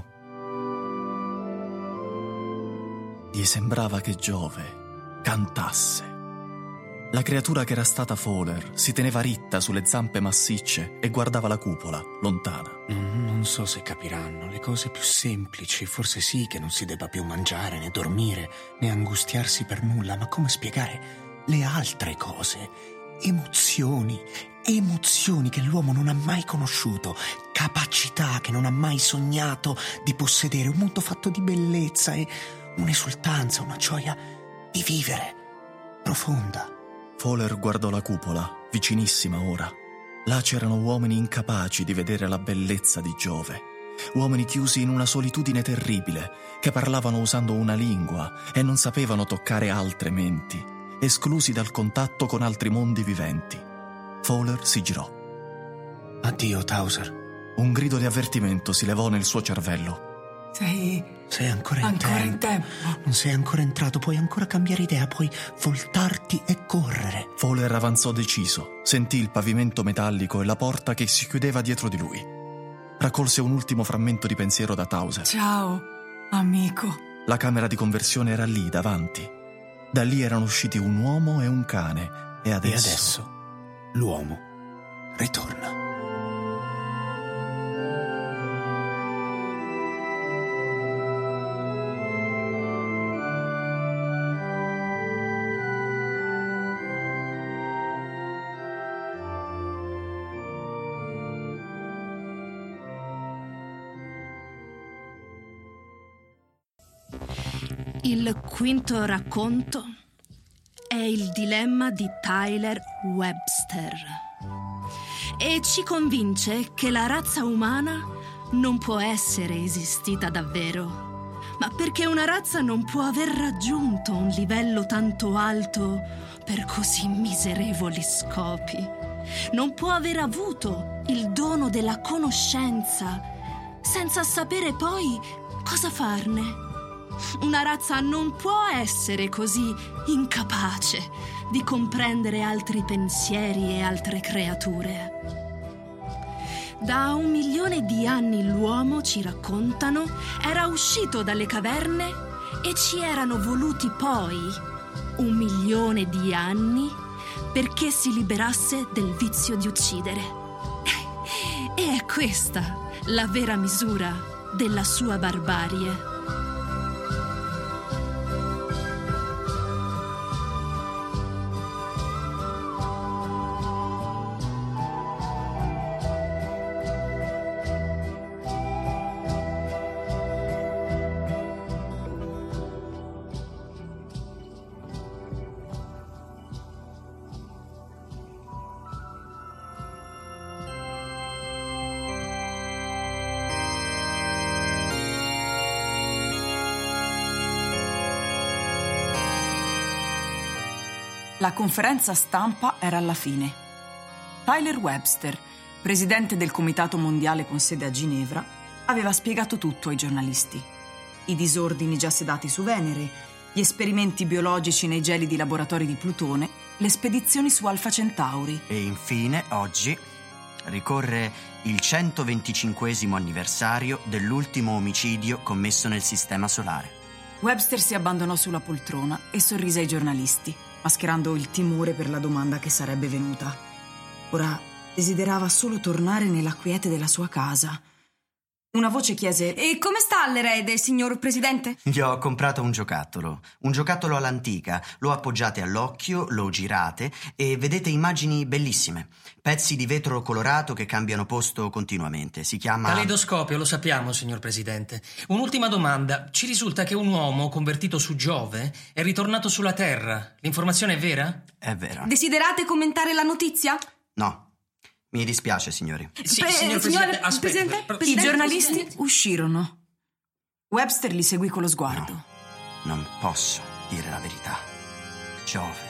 Gli sembrava che Giove cantasse. La creatura che era stata Fowler si teneva ritta sulle zampe massicce e guardava la cupola, lontana. Non, non so se capiranno. Le cose più semplici, forse sì che non si debba più mangiare, né dormire, né angustiarsi per nulla, ma come spiegare le altre cose? Emozioni, emozioni che l'uomo non ha mai conosciuto, capacità che non ha mai sognato di possedere, un mondo fatto di bellezza e un'esultanza, una gioia di vivere, profonda. Fowler guardò la cupola, vicinissima ora. Là c'erano uomini incapaci di vedere la bellezza di Giove, uomini chiusi in una solitudine terribile, che parlavano usando una lingua e non sapevano toccare altre menti, esclusi dal contatto con altri mondi viventi. Fowler si girò. Addio, Towser. Un grido di avvertimento si levò nel suo cervello. Sei... Sei ancora in ancora tempo. in tempo. Non sei ancora entrato, puoi ancora cambiare idea, puoi voltarti e correre. Fowler avanzò deciso, sentì il pavimento metallico e la porta che si chiudeva dietro di lui. Raccolse un ultimo frammento di pensiero da Towser. Ciao, amico. La camera di conversione era lì, davanti. Da lì erano usciti un uomo e un cane. E adesso... E adesso l'uomo ritorna. Il quinto racconto è il dilemma di Tyler Webster e ci convince che la razza umana non può essere esistita davvero, ma perché una razza non può aver raggiunto un livello tanto alto per così miserevoli scopi, non può aver avuto il dono della conoscenza senza sapere poi cosa farne. Una razza non può essere così incapace di comprendere altri pensieri e altre creature. Da un milione di anni l'uomo, ci raccontano, era uscito dalle caverne e ci erano voluti poi un milione di anni perché si liberasse del vizio di uccidere. E è questa la vera misura della sua barbarie. La conferenza stampa era alla fine. Tyler Webster, presidente del Comitato Mondiale con sede a Ginevra, aveva spiegato tutto ai giornalisti. I disordini già sedati su Venere, gli esperimenti biologici nei gelidi laboratori di Plutone, le spedizioni su Alfa Centauri. E infine, oggi, ricorre il centoventicinquesimo anniversario dell'ultimo omicidio commesso nel Sistema Solare. Webster si abbandonò sulla poltrona e sorrise ai giornalisti, mascherando il timore per la domanda che sarebbe venuta. Ora desiderava solo tornare nella quiete della sua casa. Una voce chiese: E come sta l'erede, signor Presidente? Gli ho comprato un giocattolo, un giocattolo all'antica. Lo appoggiate all'occhio, lo girate e vedete immagini bellissime. Pezzi di vetro colorato che cambiano posto continuamente. Si chiama... Caleidoscopio, lo sappiamo, signor Presidente. Un'ultima domanda. Ci risulta che un uomo convertito su Giove è ritornato sulla Terra. L'informazione è vera? È vera. Desiderate commentare la notizia? No. Mi dispiace, signori. Sì, Pre- signor Presidente, signor aspetta. Presidente? Pre- I Presidente, giornalisti Presidente. uscirono. Webster li seguì con lo sguardo. No, non posso dire la verità. Giove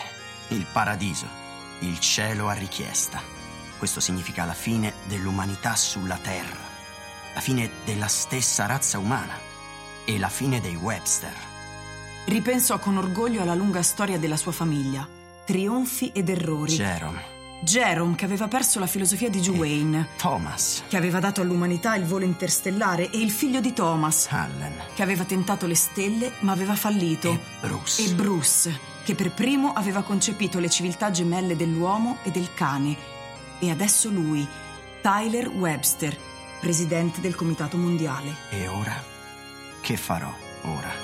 Il paradiso, il cielo a richiesta. Questo significa la fine dell'umanità sulla Terra, la fine della stessa razza umana e la fine dei Webster. Ripensò con orgoglio alla lunga storia della sua famiglia, trionfi ed errori. Jerome. Jerome, che aveva perso la filosofia di Wayne. Thomas. Che aveva dato all'umanità il volo interstellare. E il figlio di Thomas. Allen. Che aveva tentato le stelle ma aveva fallito. E Bruce. E Bruce, che per primo aveva concepito le civiltà gemelle dell'uomo e del cane. E adesso lui, Tyler Webster, presidente del Comitato Mondiale. E ora? Che farò ora?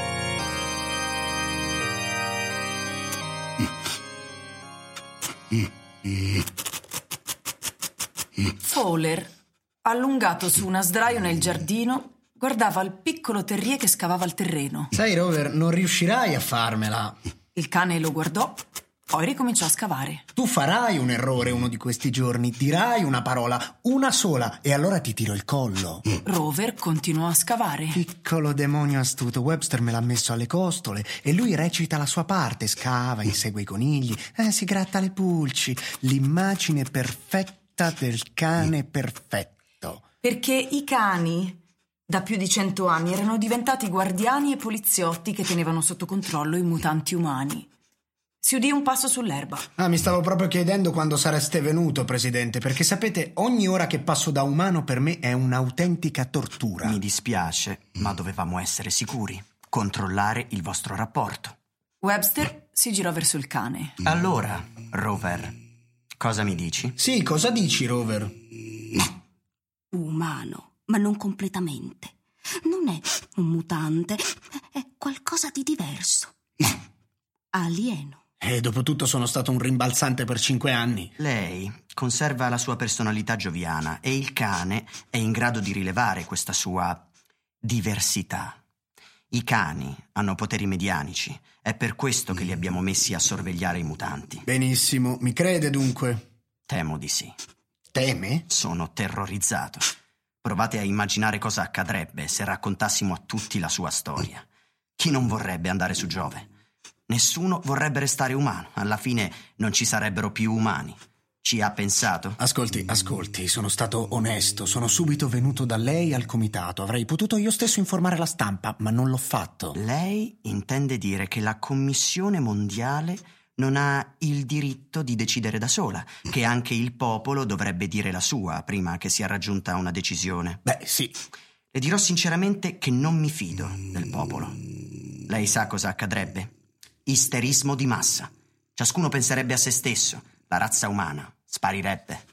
Fowler, allungato su una sdraio nel giardino, guardava il piccolo terrier che scavava il terreno. Sai, Rover, non riuscirai a farmela. Il cane lo guardò, poi ricominciò a scavare. Tu farai un errore uno di questi giorni, dirai una parola, una sola, e allora ti tiro il collo. Rover continuò a scavare. Piccolo demonio astuto, Webster me l'ha messo alle costole e lui recita la sua parte, scava, insegue i conigli, eh, si gratta le pulci, l'immagine perfetta del cane perfetto. Perché i cani, da più di cento anni, erano diventati guardiani e poliziotti che tenevano sotto controllo i mutanti umani. Si udì un passo sull'erba. Ah, mi stavo proprio chiedendo quando sareste venuto, Presidente, perché sapete, ogni ora che passo da umano per me è un'autentica tortura. Mi dispiace, ma dovevamo essere sicuri. Controllare il vostro rapporto. Webster si girò verso il cane. Allora, Rover, cosa mi dici? Sì, cosa dici, Rover? Umano, ma non completamente. Non è un mutante, è qualcosa di diverso. Alieno. E dopo tutto sono stato un rimbalzante per cinque anni. Lei conserva la sua personalità gioviana e il cane è in grado di rilevare questa sua diversità. I cani hanno poteri medianici, è per questo che li abbiamo messi a sorvegliare i mutanti. Benissimo, mi crede dunque? Temo di sì. Teme? Sono terrorizzato. Provate a immaginare cosa accadrebbe se raccontassimo a tutti la sua storia. Chi non vorrebbe andare su Giove? Nessuno vorrebbe restare umano. Alla fine non ci sarebbero più umani. Ci ha pensato? Ascolti, ascolti, sono stato onesto. Sono subito venuto da lei al comitato. Avrei potuto io stesso informare la stampa, ma non l'ho fatto. Lei intende dire che la Commissione Mondiale non ha il diritto di decidere da sola, che anche il popolo dovrebbe dire la sua prima che sia raggiunta una decisione? Beh, sì. Le dirò sinceramente che non mi fido del popolo. Lei sa cosa accadrebbe? Isterismo di massa. Ciascuno penserebbe a se stesso. La razza umana sparirebbe.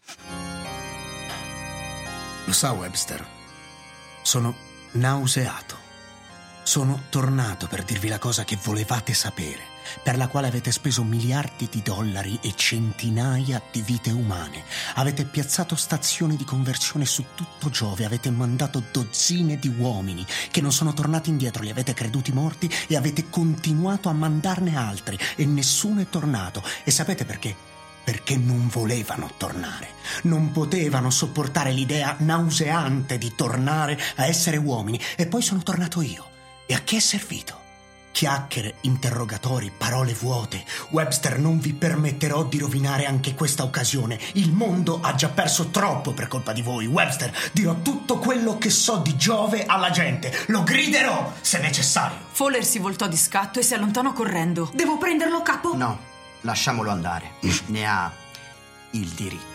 Lo sa, Webster, sono nauseato. Sono tornato per dirvi la cosa che volevate sapere, per la quale avete speso miliardi di dollari e centinaia di vite umane. Avete piazzato stazioni di conversione su tutto Giove, avete mandato dozzine di uomini che non sono tornati indietro, li avete creduti morti e avete continuato a mandarne altri e nessuno è tornato. E sapete perché? Perché non volevano tornare. Non potevano sopportare l'idea nauseante di tornare a essere uomini. E poi sono tornato io. E a che è servito? Chiacchiere, interrogatori, parole vuote. Webster, non vi permetterò di rovinare anche questa occasione. Il mondo ha già perso troppo per colpa di voi. Webster, dirò tutto quello che so di Giove alla gente. Lo griderò se necessario. Fowler si voltò di scatto e si allontanò correndo. Devo prenderlo, capo? No, lasciamolo andare. Ne ha il diritto.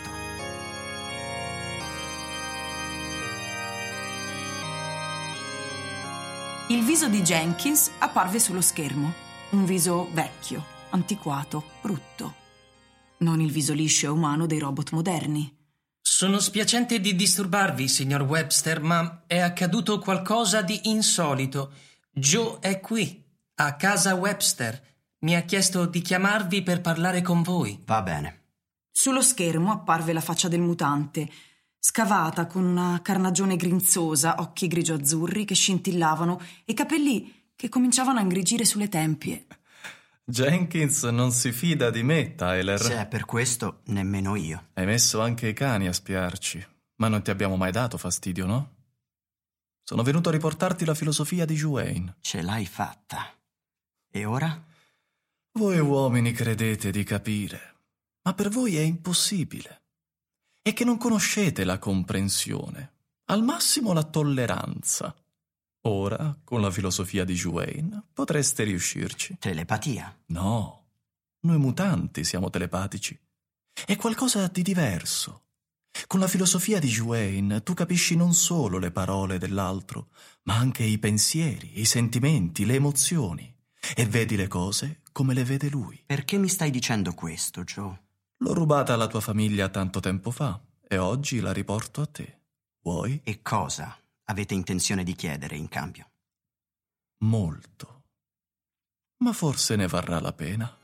Il viso di Jenkins apparve sullo schermo. Un viso vecchio, antiquato, brutto. Non il viso liscio e umano dei robot moderni. Sono spiacente di disturbarvi, signor Webster, ma è accaduto qualcosa di insolito. Joe è qui, a casa Webster. Mi ha chiesto di chiamarvi per parlare con voi. Va bene. Sullo schermo apparve la faccia del mutante, scavata con una carnagione grinzosa, occhi grigio-azzurri che scintillavano e capelli che cominciavano a ingrigire sulle tempie. Jenkins non si fida di me, Tyler. Se è per questo, nemmeno io. Hai messo anche i cani a spiarci, ma non ti abbiamo mai dato fastidio, no? Sono venuto a riportarti la filosofia di Wayne. Ce l'hai fatta. E ora? Voi uomini credete di capire, ma per voi è impossibile. È che non conoscete la comprensione, al massimo la tolleranza. Ora, con la filosofia di Juane, potreste riuscirci. Telepatia? No, noi mutanti siamo telepatici. È qualcosa di diverso. Con la filosofia di Juane tu capisci non solo le parole dell'altro, ma anche i pensieri, i sentimenti, le emozioni, e vedi le cose come le vede lui. Perché mi stai dicendo questo, Joe? L'ho rubata alla tua famiglia tanto tempo fa e oggi la riporto a te. Vuoi? E cosa avete intenzione di chiedere in cambio? Molto. Ma forse ne varrà la pena.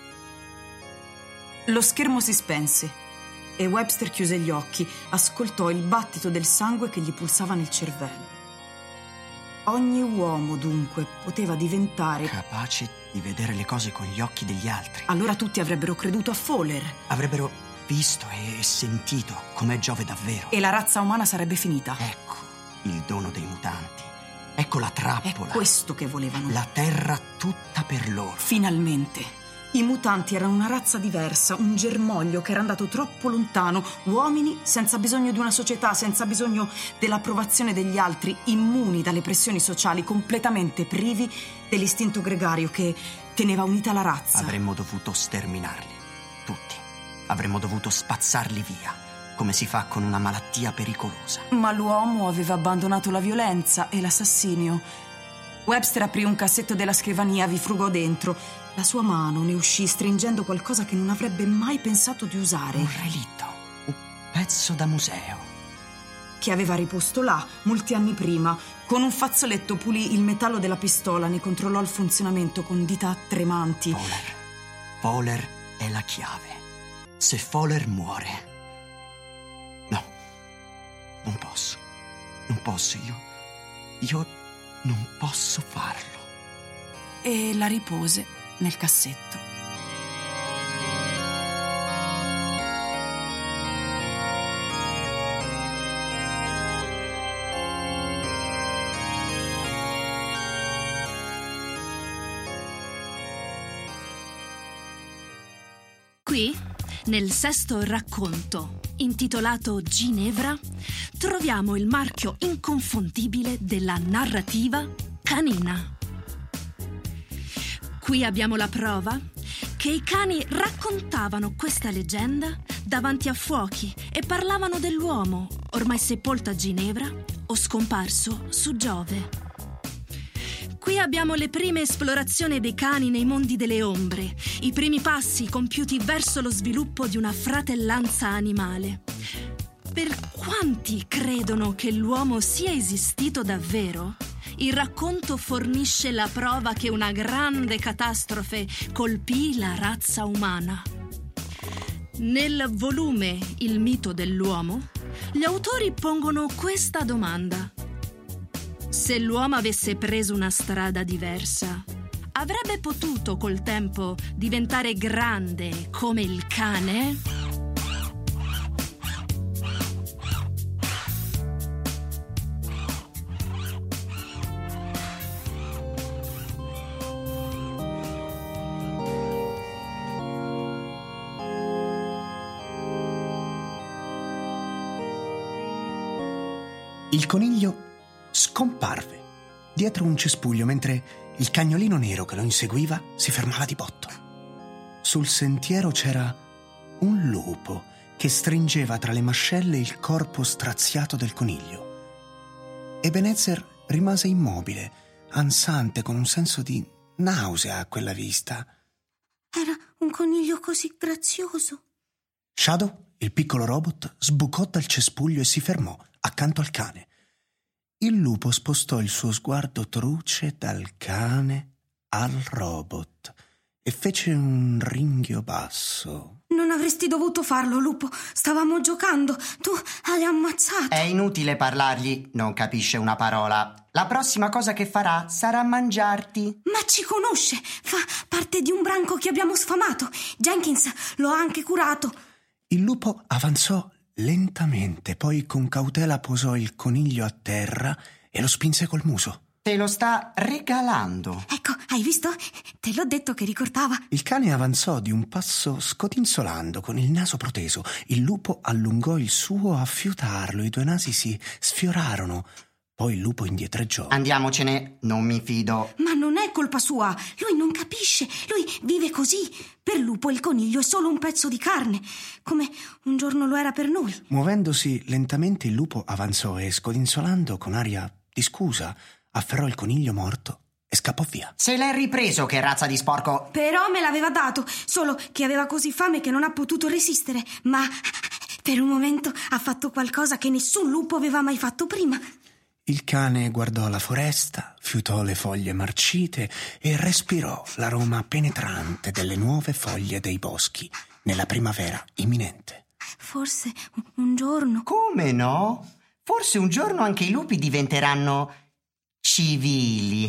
Lo schermo si spense e Webster chiuse gli occhi, ascoltò il battito del sangue che gli pulsava nel cervello. Ogni uomo, dunque, poteva diventare capace di vedere le cose con gli occhi degli altri. Allora tutti avrebbero creduto a Fowler. Avrebbero visto e sentito com'è Giove davvero. E la razza umana sarebbe finita. Ecco il dono dei mutanti. Ecco la trappola. È questo che volevano. La terra tutta per loro. Finalmente. I mutanti erano una razza diversa, un germoglio che era andato troppo lontano, uomini senza bisogno di una società, senza bisogno dell'approvazione degli altri, immuni dalle pressioni sociali, completamente privi dell'istinto gregario che teneva unita la razza. Avremmo dovuto sterminarli, tutti. Avremmo dovuto spazzarli via, come si fa con una malattia pericolosa. Ma l'uomo aveva abbandonato la violenza e l'assassinio. Webster aprì un cassetto della scrivania, vi frugò dentro. La sua mano ne uscì stringendo qualcosa che non avrebbe mai pensato di usare. Un relitto, un pezzo da museo. Che aveva riposto là, molti anni prima. Con un fazzoletto pulì il metallo della pistola, ne controllò il funzionamento con dita tremanti. Fowler. Fowler è la chiave. Se Fowler muore... No, non posso. Non posso, io... Io... Non posso farlo. E la ripose nel cassetto. Qui, nel sesto racconto, intitolato Ginevra, troviamo il marchio inconfondibile della narrativa canina. Qui abbiamo la prova che i cani raccontavano questa leggenda davanti a fuochi e parlavano dell'uomo ormai sepolto a Ginevra o scomparso su Giove. Qui abbiamo le prime esplorazioni dei cani nei mondi delle ombre, i primi passi compiuti verso lo sviluppo di una fratellanza animale. Per quanti credono che l'uomo sia esistito davvero, il racconto fornisce la prova che una grande catastrofe colpì la razza umana. Nel volume Il mito dell'uomo, gli autori pongono questa domanda. Se l'uomo avesse preso una strada diversa, avrebbe potuto col tempo diventare grande come il cane? Il coniglio scomparve dietro un cespuglio mentre il cagnolino nero che lo inseguiva si fermava di botto. Sul sentiero c'era un lupo che stringeva tra le mascelle il corpo straziato del coniglio. Ebenezer rimase immobile, ansante, con un senso di nausea a quella vista. Era un coniglio così grazioso. Shadow, il piccolo robot, sbucò dal cespuglio e si fermò accanto al cane. Il lupo spostò il suo sguardo truce dal cane al robot e fece un ringhio basso. Non avresti dovuto farlo, lupo. Stavamo giocando. Tu hai ammazzato. È inutile parlargli, non capisce una parola. La prossima cosa che farà sarà mangiarti. Ma ci conosce. Fa parte di un branco che abbiamo sfamato. Jenkins lo ha anche curato. Il lupo avanzò lentamente, poi con cautela posò il coniglio a terra e lo spinse col muso. Te lo sta regalando. Ecco, Hai visto? Te l'ho detto che ricordava. Il cane avanzò di un passo scodinzolando con il naso proteso. Il lupo allungò il suo a fiutarlo. I due nasi si sfiorarono. Poi il lupo indietreggiò. Andiamocene, non mi fido. Ma non è colpa sua. Lui non capisce. Lui vive così. Per Lupo il coniglio è solo un pezzo di carne, come un giorno lo era per noi. Muovendosi lentamente, il lupo avanzò e, scodinzolando con aria di scusa, afferrò il coniglio morto e scappò via. Se l'è ripreso, che razza di sporco! Però me l'aveva dato, solo che aveva così fame che non ha potuto resistere. Ma per un momento ha fatto qualcosa che nessun lupo aveva mai fatto prima. Il cane guardò la foresta, fiutò le foglie marcite e respirò l'aroma penetrante delle nuove foglie dei boschi nella primavera imminente. Forse un giorno... Come no? Forse un giorno anche i lupi diventeranno civili.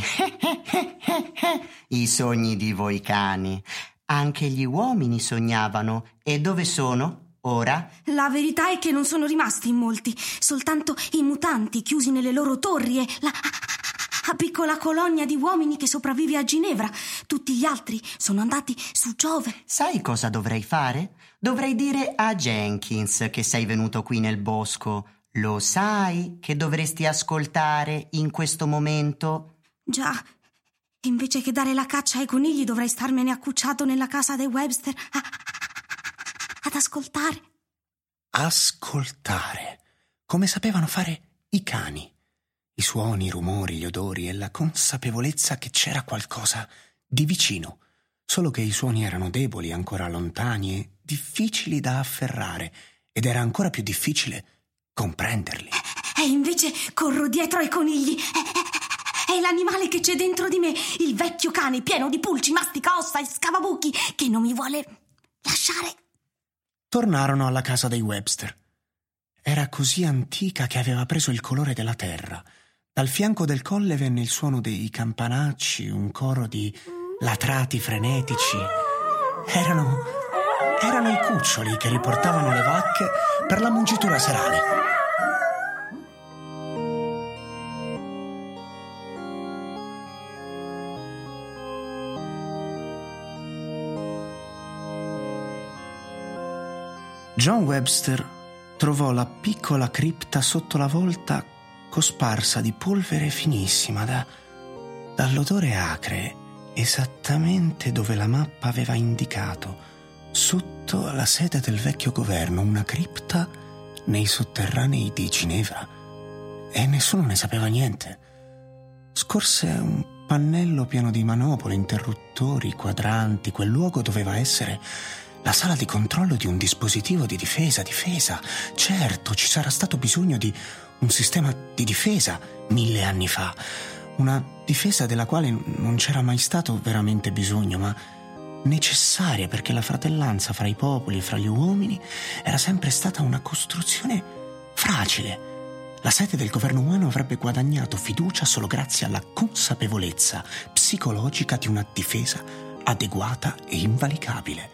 I sogni di voi cani. Anche gli uomini sognavano. E dove sono? Ora? La verità è che non sono rimasti in molti, soltanto i mutanti chiusi nelle loro torri e la, la piccola colonia di uomini che sopravvive a Ginevra. Tutti gli altri sono andati su Giove. Sai cosa dovrei fare? Dovrei dire a Jenkins che sei venuto qui nel bosco. Lo sai che dovresti ascoltare in questo momento? Già, invece che dare la caccia ai conigli dovrei starmene accucciato nella casa dei Webster a, ad ascoltare. Ascoltare, come sapevano fare i cani. I suoni, i rumori, gli odori e la consapevolezza che c'era qualcosa di vicino, solo che i suoni erano deboli, ancora lontani e difficili da afferrare, ed era ancora più difficile comprenderli. E invece corro dietro ai conigli. È l'animale che c'è dentro di me, il vecchio cane pieno di pulci, mastica ossa e scavabuchi che non mi vuole lasciare. Tornarono alla casa dei Webster. Era così antica che aveva preso il colore della terra. Dal fianco del colle venne il suono dei campanacci, un coro di latrati frenetici. Erano, erano i cuccioli che riportavano le vacche per la mungitura serale. John Webster trovò la piccola cripta sotto la volta cosparsa di polvere finissima da, dall'odore acre, esattamente dove la mappa aveva indicato, sotto la sede del vecchio governo, una cripta nei sotterranei di Ginevra. E nessuno ne sapeva niente. Scorse un pannello pieno di manopole, interruttori, quadranti. Quel luogo doveva essere la sala di controllo di un dispositivo di difesa, difesa. Certo, ci sarà stato bisogno di un sistema di difesa mille anni fa. Una difesa della quale non c'era mai stato veramente bisogno, ma necessaria, perché la fratellanza fra i popoli e fra gli uomini era sempre stata una costruzione fragile. La sede del governo umano avrebbe guadagnato fiducia solo grazie alla consapevolezza psicologica di una difesa adeguata e invalicabile.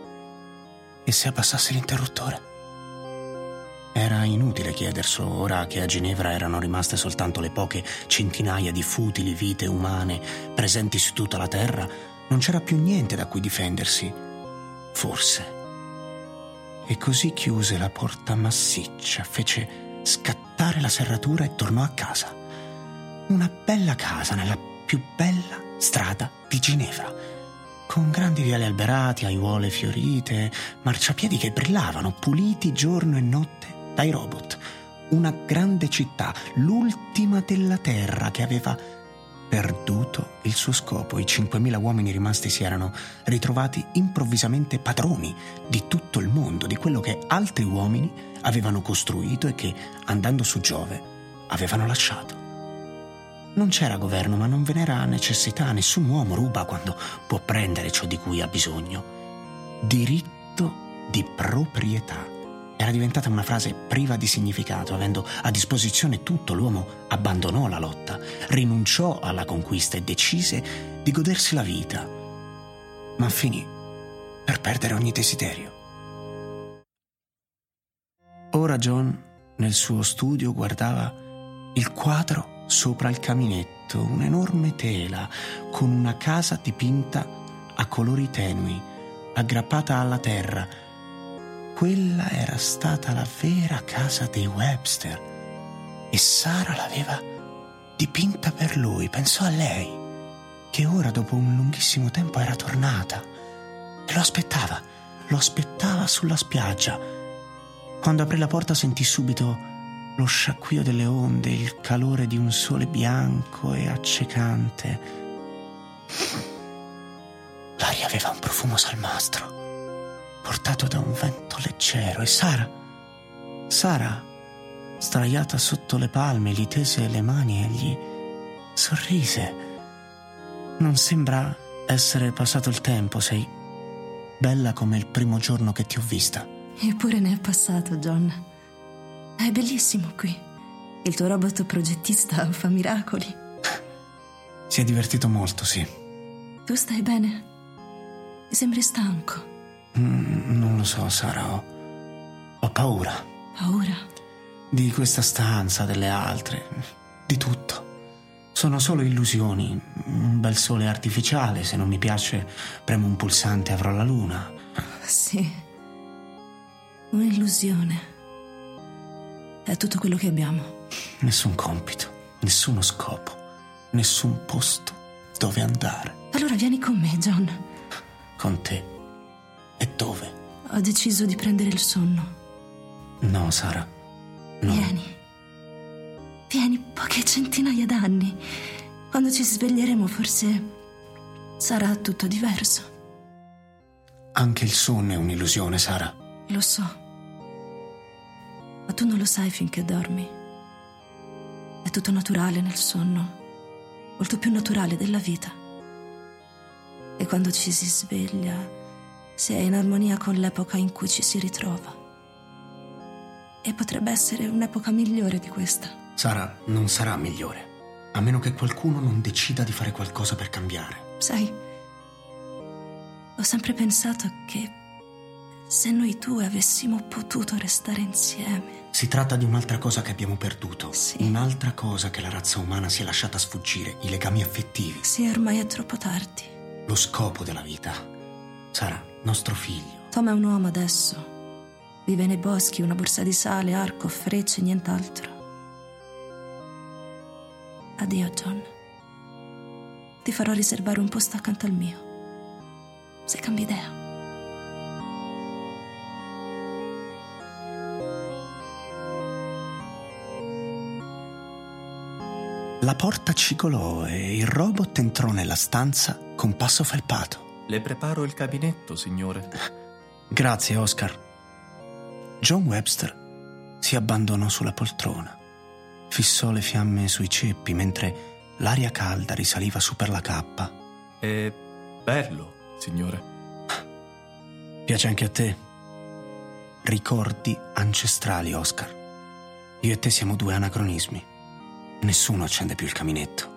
E se abbassasse l'interruttore? Era inutile chiederselo ora che a Ginevra erano rimaste soltanto le poche centinaia di futili vite umane presenti su tutta la terra. Non c'era più niente da cui difendersi. Forse. E così chiuse la porta massiccia, fece scattare la serratura e tornò a casa. Una bella casa nella più bella strada di Ginevra, con grandi viali alberati, aiuole fiorite, marciapiedi che brillavano, puliti giorno e notte dai robot. Una grande città, l'ultima della terra, che aveva perduto il suo scopo. I cinquemila uomini rimasti si erano ritrovati improvvisamente padroni di tutto il mondo, di quello che altri uomini avevano costruito e che, andando su Giove, avevano lasciato. Non c'era governo, ma non ve n'era necessità. Nessun uomo ruba quando può prendere ciò di cui ha bisogno. Diritto di proprietà era diventata una frase priva di significato. Avendo a disposizione tutto, l'uomo abbandonò la lotta, rinunciò alla conquista e decise di godersi la vita, ma finì per perdere ogni desiderio. Ora John, nel suo studio, guardava il quadro sopra il caminetto un'enorme tela con una casa dipinta a colori tenui, aggrappata alla terra. Quella era stata la vera casa dei Webster e Sara l'aveva dipinta per lui. Pensò a lei, che ora dopo un lunghissimo tempo era tornata e lo aspettava, lo aspettava sulla spiaggia. Quando aprì la porta sentì subito lo sciacquio delle onde, il calore di un sole bianco e accecante. L'aria aveva un profumo salmastro, portato da un vento leggero, e Sara, Sara, sdraiata sotto le palme, gli tese le mani e gli sorrise. Non sembra essere passato il tempo, sei bella come il primo giorno che ti ho vista. Eppure ne è passato, John. È bellissimo qui. Il tuo robot progettista fa miracoli. Si è divertito molto, sì. Tu stai bene? Mi sembri stanco. Mm, non lo so, Sara, ho, ho paura. Paura? Di questa stanza, delle altre, di tutto. Sono solo illusioni. Un bel sole artificiale, se non mi piace premo un pulsante e avrò la luna. Sì, un'illusione. È tutto quello che abbiamo. Nessun compito, nessuno scopo, nessun posto dove andare. Allora vieni con me, John. Con te? E dove? Ho deciso di prendere il sonno. No, Sara, no. Vieni. Vieni, poche centinaia d'anni. Quando ci sveglieremo forse sarà tutto diverso. Anche il sonno è un'illusione, Sara. Lo so. Ma tu non lo sai finché dormi. È tutto naturale nel sonno, molto più naturale della vita. E quando ci si sveglia, si è in armonia con l'epoca in cui ci si ritrova. E potrebbe essere un'epoca migliore di questa. Sara, non sarà migliore, a meno che qualcuno non decida di fare qualcosa per cambiare. Sai, ho sempre pensato che se noi due avessimo potuto restare insieme. Si tratta di un'altra cosa che abbiamo perduto. Sì. Un'altra cosa che la razza umana si è lasciata sfuggire, i legami affettivi. Sì, ormai è troppo tardi. Lo scopo della vita. Sara, nostro figlio. Tom è un uomo adesso. Vive nei boschi, una borsa di sale, arco, frecce, nient'altro. Addio, John. Ti farò riservare un posto accanto al mio, se cambi idea. La porta cigolò e il robot entrò nella stanza con passo felpato. Le preparo il cabinetto, signore. Grazie, Oscar. John Webster si abbandonò sulla poltrona, fissò le fiamme sui ceppi mentre l'aria calda risaliva su per la cappa. È bello, signore. Piace anche a te? Ricordi ancestrali, Oscar. Io e te siamo due anacronismi. Nessuno accende più il caminetto.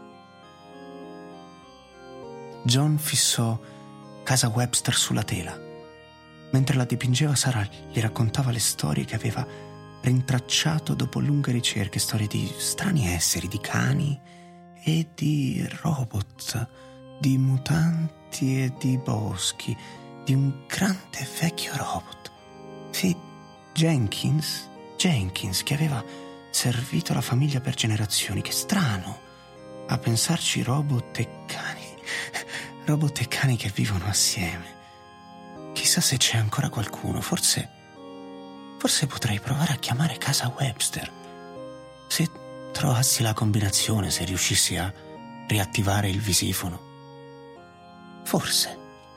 John fissò casa Webster sulla tela. Mentre la dipingeva, Sara gli raccontava le storie che aveva rintracciato dopo lunghe ricerche, storie di strani esseri, di cani e di robot, di mutanti e di boschi, di un grande vecchio robot. Sì, Jenkins, Jenkins, che aveva servito la famiglia per generazioni. Che strano, a pensarci, robot e cani, robot e cani che vivono assieme. Chissà se c'è ancora qualcuno, forse, forse potrei provare a chiamare casa Webster. Se trovassi la combinazione, se riuscissi a riattivare il visifono. Forse.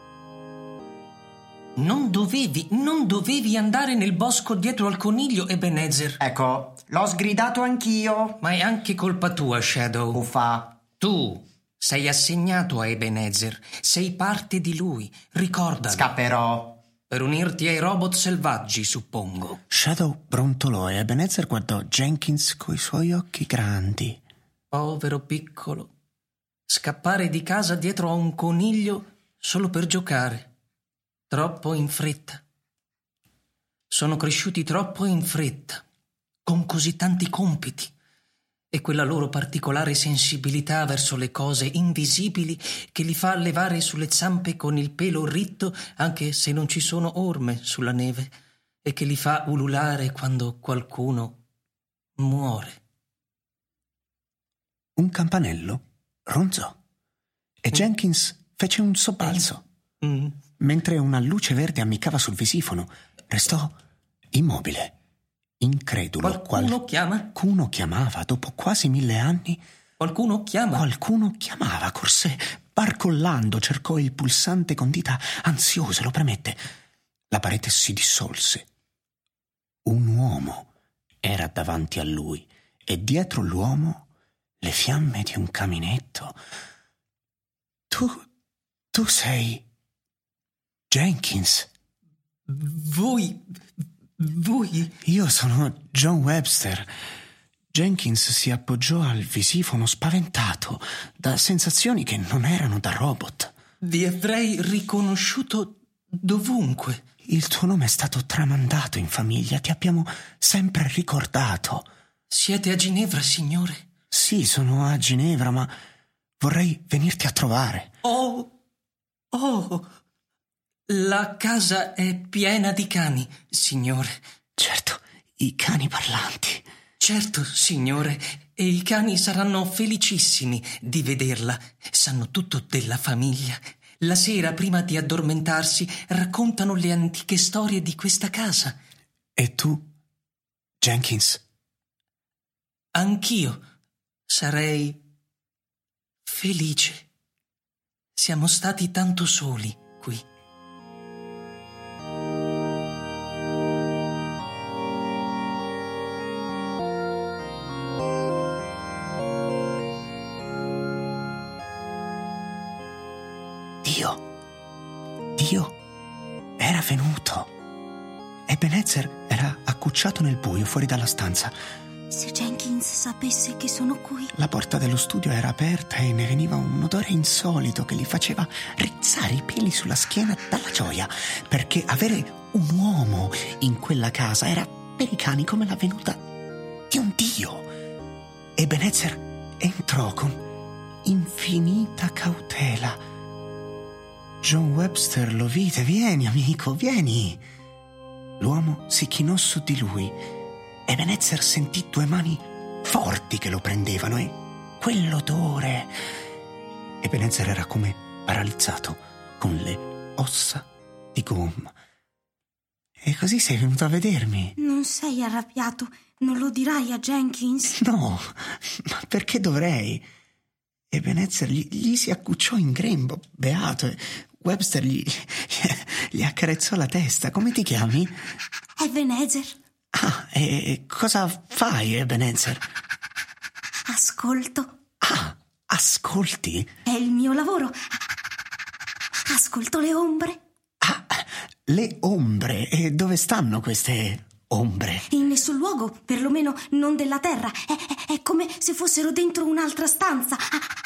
Non dovevi, non dovevi andare nel bosco dietro al coniglio, Ebenezer. Ecco, l'ho sgridato anch'io. Ma è anche colpa tua, Shadow. Uffa. Tu sei assegnato a Ebenezer, sei parte di lui, ricordalo. Scapperò. Per unirti ai robot selvaggi, suppongo. Shadow brontolò e Ebenezer guardò Jenkins coi suoi occhi grandi. Povero piccolo. Scappare di casa dietro a un coniglio solo per giocare. Troppo in fretta. Sono cresciuti troppo in fretta, con così tanti compiti. e quella loro particolare sensibilità verso le cose invisibili che li fa levare sulle zampe con il pelo ritto anche se non ci sono orme sulla neve e che li fa ululare quando qualcuno muore. Un campanello ronzò e Jenkins fece un sobbalzo. Mm. Mentre una luce verde ammiccava sul visifono, restò immobile, incredulo. Qualcuno chiama? Qualcuno chiamava, dopo quasi mille anni. Qualcuno chiama? Qualcuno chiamava, corse barcollando, cercò il pulsante con dita ansiose, lo premette. La parete si dissolse. Un uomo era davanti a lui e dietro l'uomo le fiamme di un caminetto. Tu, tu sei Jenkins. Voi, voi... Io sono John Webster. Jenkins si appoggiò al visifono spaventato da sensazioni che non erano da robot. Vi avrei riconosciuto dovunque. Il tuo nome è stato tramandato in famiglia, ti abbiamo sempre ricordato. Siete a Ginevra, signore? Sì, sono a Ginevra, ma vorrei venirti a trovare. Oh, oh, la casa è piena di cani, signore. Certo, i cani parlanti. Certo, signore, e i cani saranno felicissimi di vederla. Sanno tutto della famiglia. La sera, prima di addormentarsi, raccontano le antiche storie di questa casa. E tu, Jenkins? Anch'io sarei felice. Siamo stati tanto soli qui. Dio, Dio era venuto. Ebenezer era accucciato nel buio fuori dalla stanza. Se Jenkins sapesse che sono qui... La porta dello studio era aperta e ne veniva un odore insolito che gli faceva rizzare i peli sulla schiena dalla gioia, perché avere un uomo in quella casa era per i cani come la venuta di un dio. Ebenezer entrò con infinita cautela. John Webster lo vide. Vieni, amico, vieni. L'uomo si chinò su di lui. Ebenezer sentì due mani forti che lo prendevano e quell'odore. Ebenezer era come paralizzato, con le ossa di gomma. E così sei venuto a vedermi? Non sei arrabbiato? Non lo dirai a Jenkins? No, ma perché dovrei? Ebenezer gli, gli si accucciò in grembo, beato, e Webster gli, gli accarezzò la testa. Come ti chiami? Ebenezer. Ah, e cosa fai, Ebenezer? Ascolto. Ah, ascolti? È il mio lavoro. Ascolto le ombre. Ah, le ombre. E dove stanno queste ombre? In nessun luogo, perlomeno non della terra. È, è, è come se fossero dentro un'altra stanza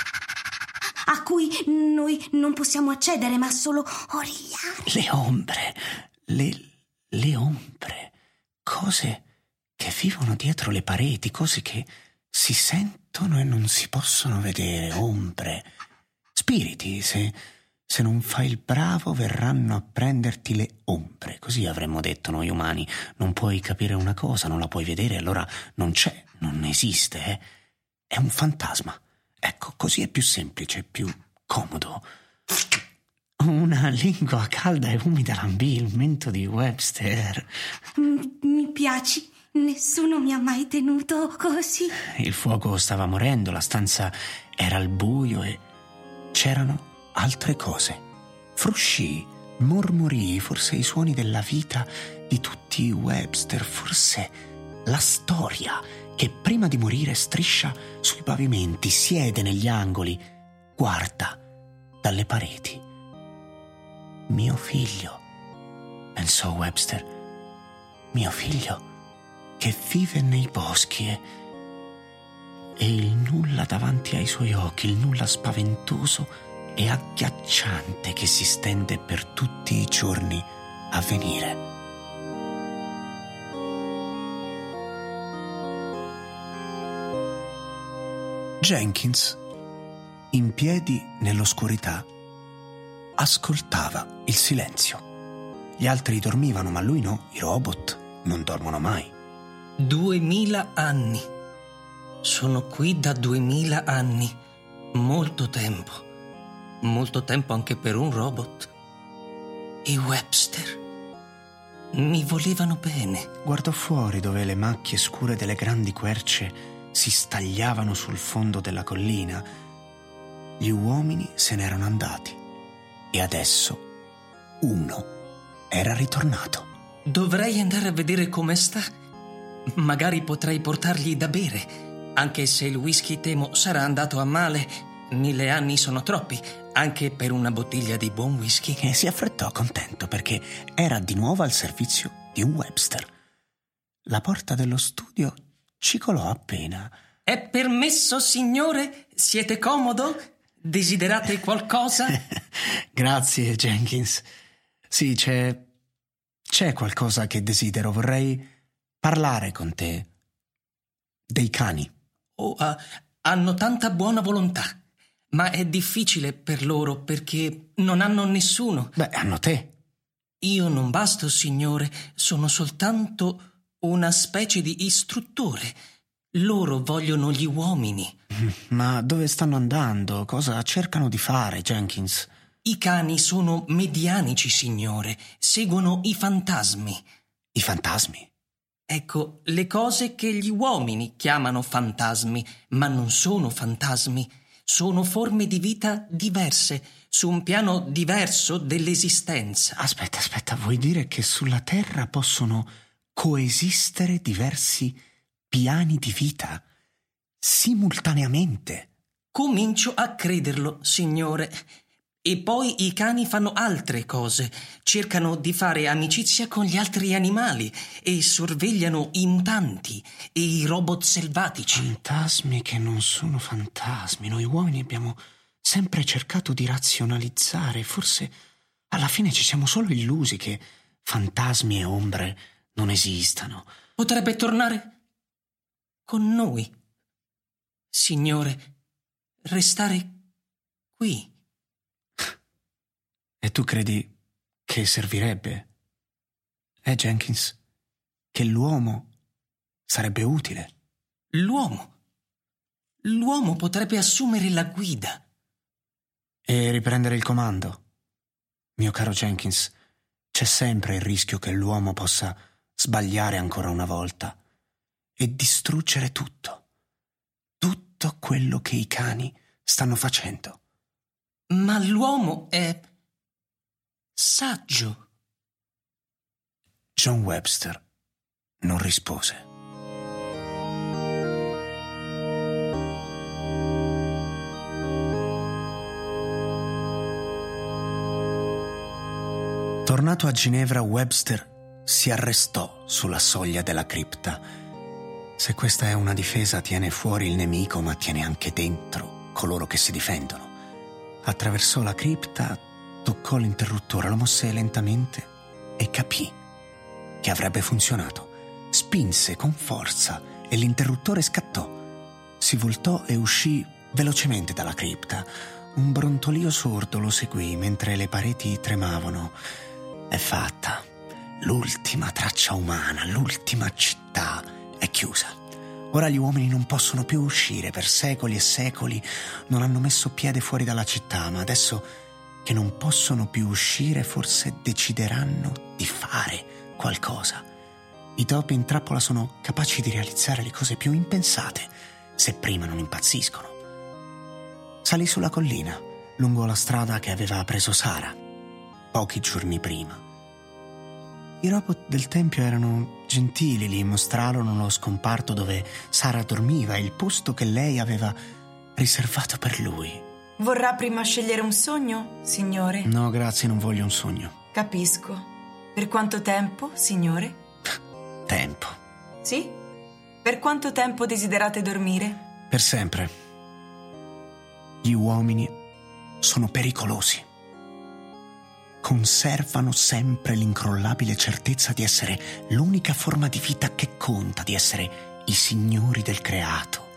a, a cui noi non possiamo accedere, ma solo origliare. Le ombre. Le, le ombre. Cose che vivono dietro le pareti, cose che si sentono e non si possono vedere, ombre. Spiriti, se, se non fai il bravo verranno a prenderti le ombre. Così avremmo detto noi umani. Non puoi capire una cosa, non la puoi vedere, allora non c'è, non esiste. Eh? È un fantasma. Ecco, così è più semplice, più comodo. Una lingua calda e umida lambì il mento di Webster. Mi, mi piaci. Nessuno mi ha mai tenuto così. Il fuoco stava morendo, la stanza era al buio e c'erano altre cose. Frusci, mormorii, forse i suoni della vita di tutti i Webster, forse la storia che prima di morire striscia sui pavimenti, siede negli angoli, guarda dalle pareti. Mio figlio, pensò Webster, mio figlio che vive nei boschi e, e il nulla davanti ai suoi occhi, il nulla spaventoso e agghiacciante che si stende per tutti i giorni a venire. Jenkins, in piedi nell'oscurità, ascoltava il silenzio. Gli altri dormivano, ma lui no, i robot non dormono mai. Duemila anni. Sono qui da duemila anni. Molto tempo. Molto tempo anche per un robot. I Webster mi volevano bene. Guardò fuori dove le macchie scure delle grandi querce si stagliavano sul fondo della collina. Gli uomini se n'erano andati e adesso uno era ritornato. Dovrei andare a vedere come sta. Magari potrei portargli da bere, anche se il whisky temo sarà andato a male. Mille anni sono troppi, anche per una bottiglia di buon whisky. E si affrettò contento perché era di nuovo al servizio di un Webster. La porta dello studio cicolò appena. È permesso, signore? Siete comodo? Desiderate qualcosa? Grazie, Jenkins. Sì, c'è... c'è qualcosa che desidero. Vorrei parlare con te. Dei cani. Oh, uh, hanno tanta buona volontà, ma è difficile per loro perché non hanno nessuno. Beh, hanno te. Io non basto, signore. Sono soltanto una specie di istruttore. Loro vogliono gli uomini. Ma dove stanno andando? Cosa cercano di fare, Jenkins? I cani sono medianici, signore. Seguono i fantasmi. I fantasmi? Ecco, le cose che gli uomini chiamano fantasmi, ma non sono fantasmi. Sono forme di vita diverse, su un piano diverso dell'esistenza. Aspetta, aspetta, vuoi dire che sulla Terra possono coesistere diversi piani di vita simultaneamente? Comincio a crederlo, signore. E poi i cani fanno altre cose. Cercano di fare amicizia con gli altri animali e sorvegliano i mutanti e i robot selvatici. Fantasmi che non sono fantasmi. Noi uomini abbiamo sempre cercato di razionalizzare. Forse alla fine ci siamo solo illusi che fantasmi e ombre non esistano. Potrebbe tornare con noi, signore. Restare qui. E tu credi che servirebbe? Eh, Jenkins? Che l'uomo sarebbe utile? L'uomo? L'uomo potrebbe assumere la guida. E riprendere il comando? Mio caro Jenkins, c'è sempre il rischio che l'uomo possa sbagliare ancora una volta e distruggere tutto. Tutto quello che i cani stanno facendo. Ma l'uomo è saggio. John Webster non rispose. Tornato a Ginevra, Webster si arrestò sulla soglia della cripta. Se questa è una difesa, tiene fuori il nemico, ma tiene anche dentro coloro che si difendono. Attraversò la cripta, toccò l'interruttore, lo mosse lentamente e capì che avrebbe funzionato. Spinse con forza e l'interruttore scattò. Si voltò e uscì velocemente dalla cripta. Un brontolio sordo lo seguì mentre le pareti tremavano. È fatta. L'ultima traccia umana, l'ultima città è chiusa. Ora gli uomini non possono più uscire. Per secoli e secoli non hanno messo piede fuori dalla città, ma adesso che non possono più uscire, forse decideranno di fare qualcosa. I topi in trappola sono capaci di realizzare le cose più impensate, se prima non impazziscono. Salì sulla collina, lungo la strada che aveva preso Sara, pochi giorni prima. I robot del tempio erano gentili, gli mostrarono lo scomparto dove Sara dormiva e il posto che lei aveva riservato per lui. Vorrà prima scegliere un sogno, signore? No, grazie, non voglio un sogno. Capisco. Per quanto tempo, signore? Tempo. Sì? Per quanto tempo desiderate dormire? Per sempre. Gli uomini sono pericolosi. Conservano sempre l'incrollabile certezza di essere l'unica forma di vita che conta, di essere i signori del creato.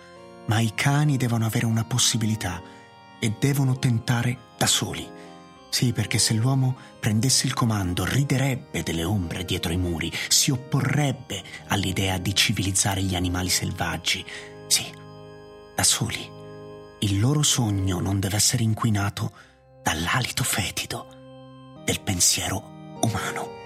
Ma i cani devono avere una possibilità e devono tentare da soli. Sì, perché se l'uomo prendesse il comando, riderebbe delle ombre dietro i muri, si opporrebbe all'idea di civilizzare gli animali selvaggi. Sì, da soli. Il loro sogno non deve essere inquinato dall'alito fetido del pensiero umano.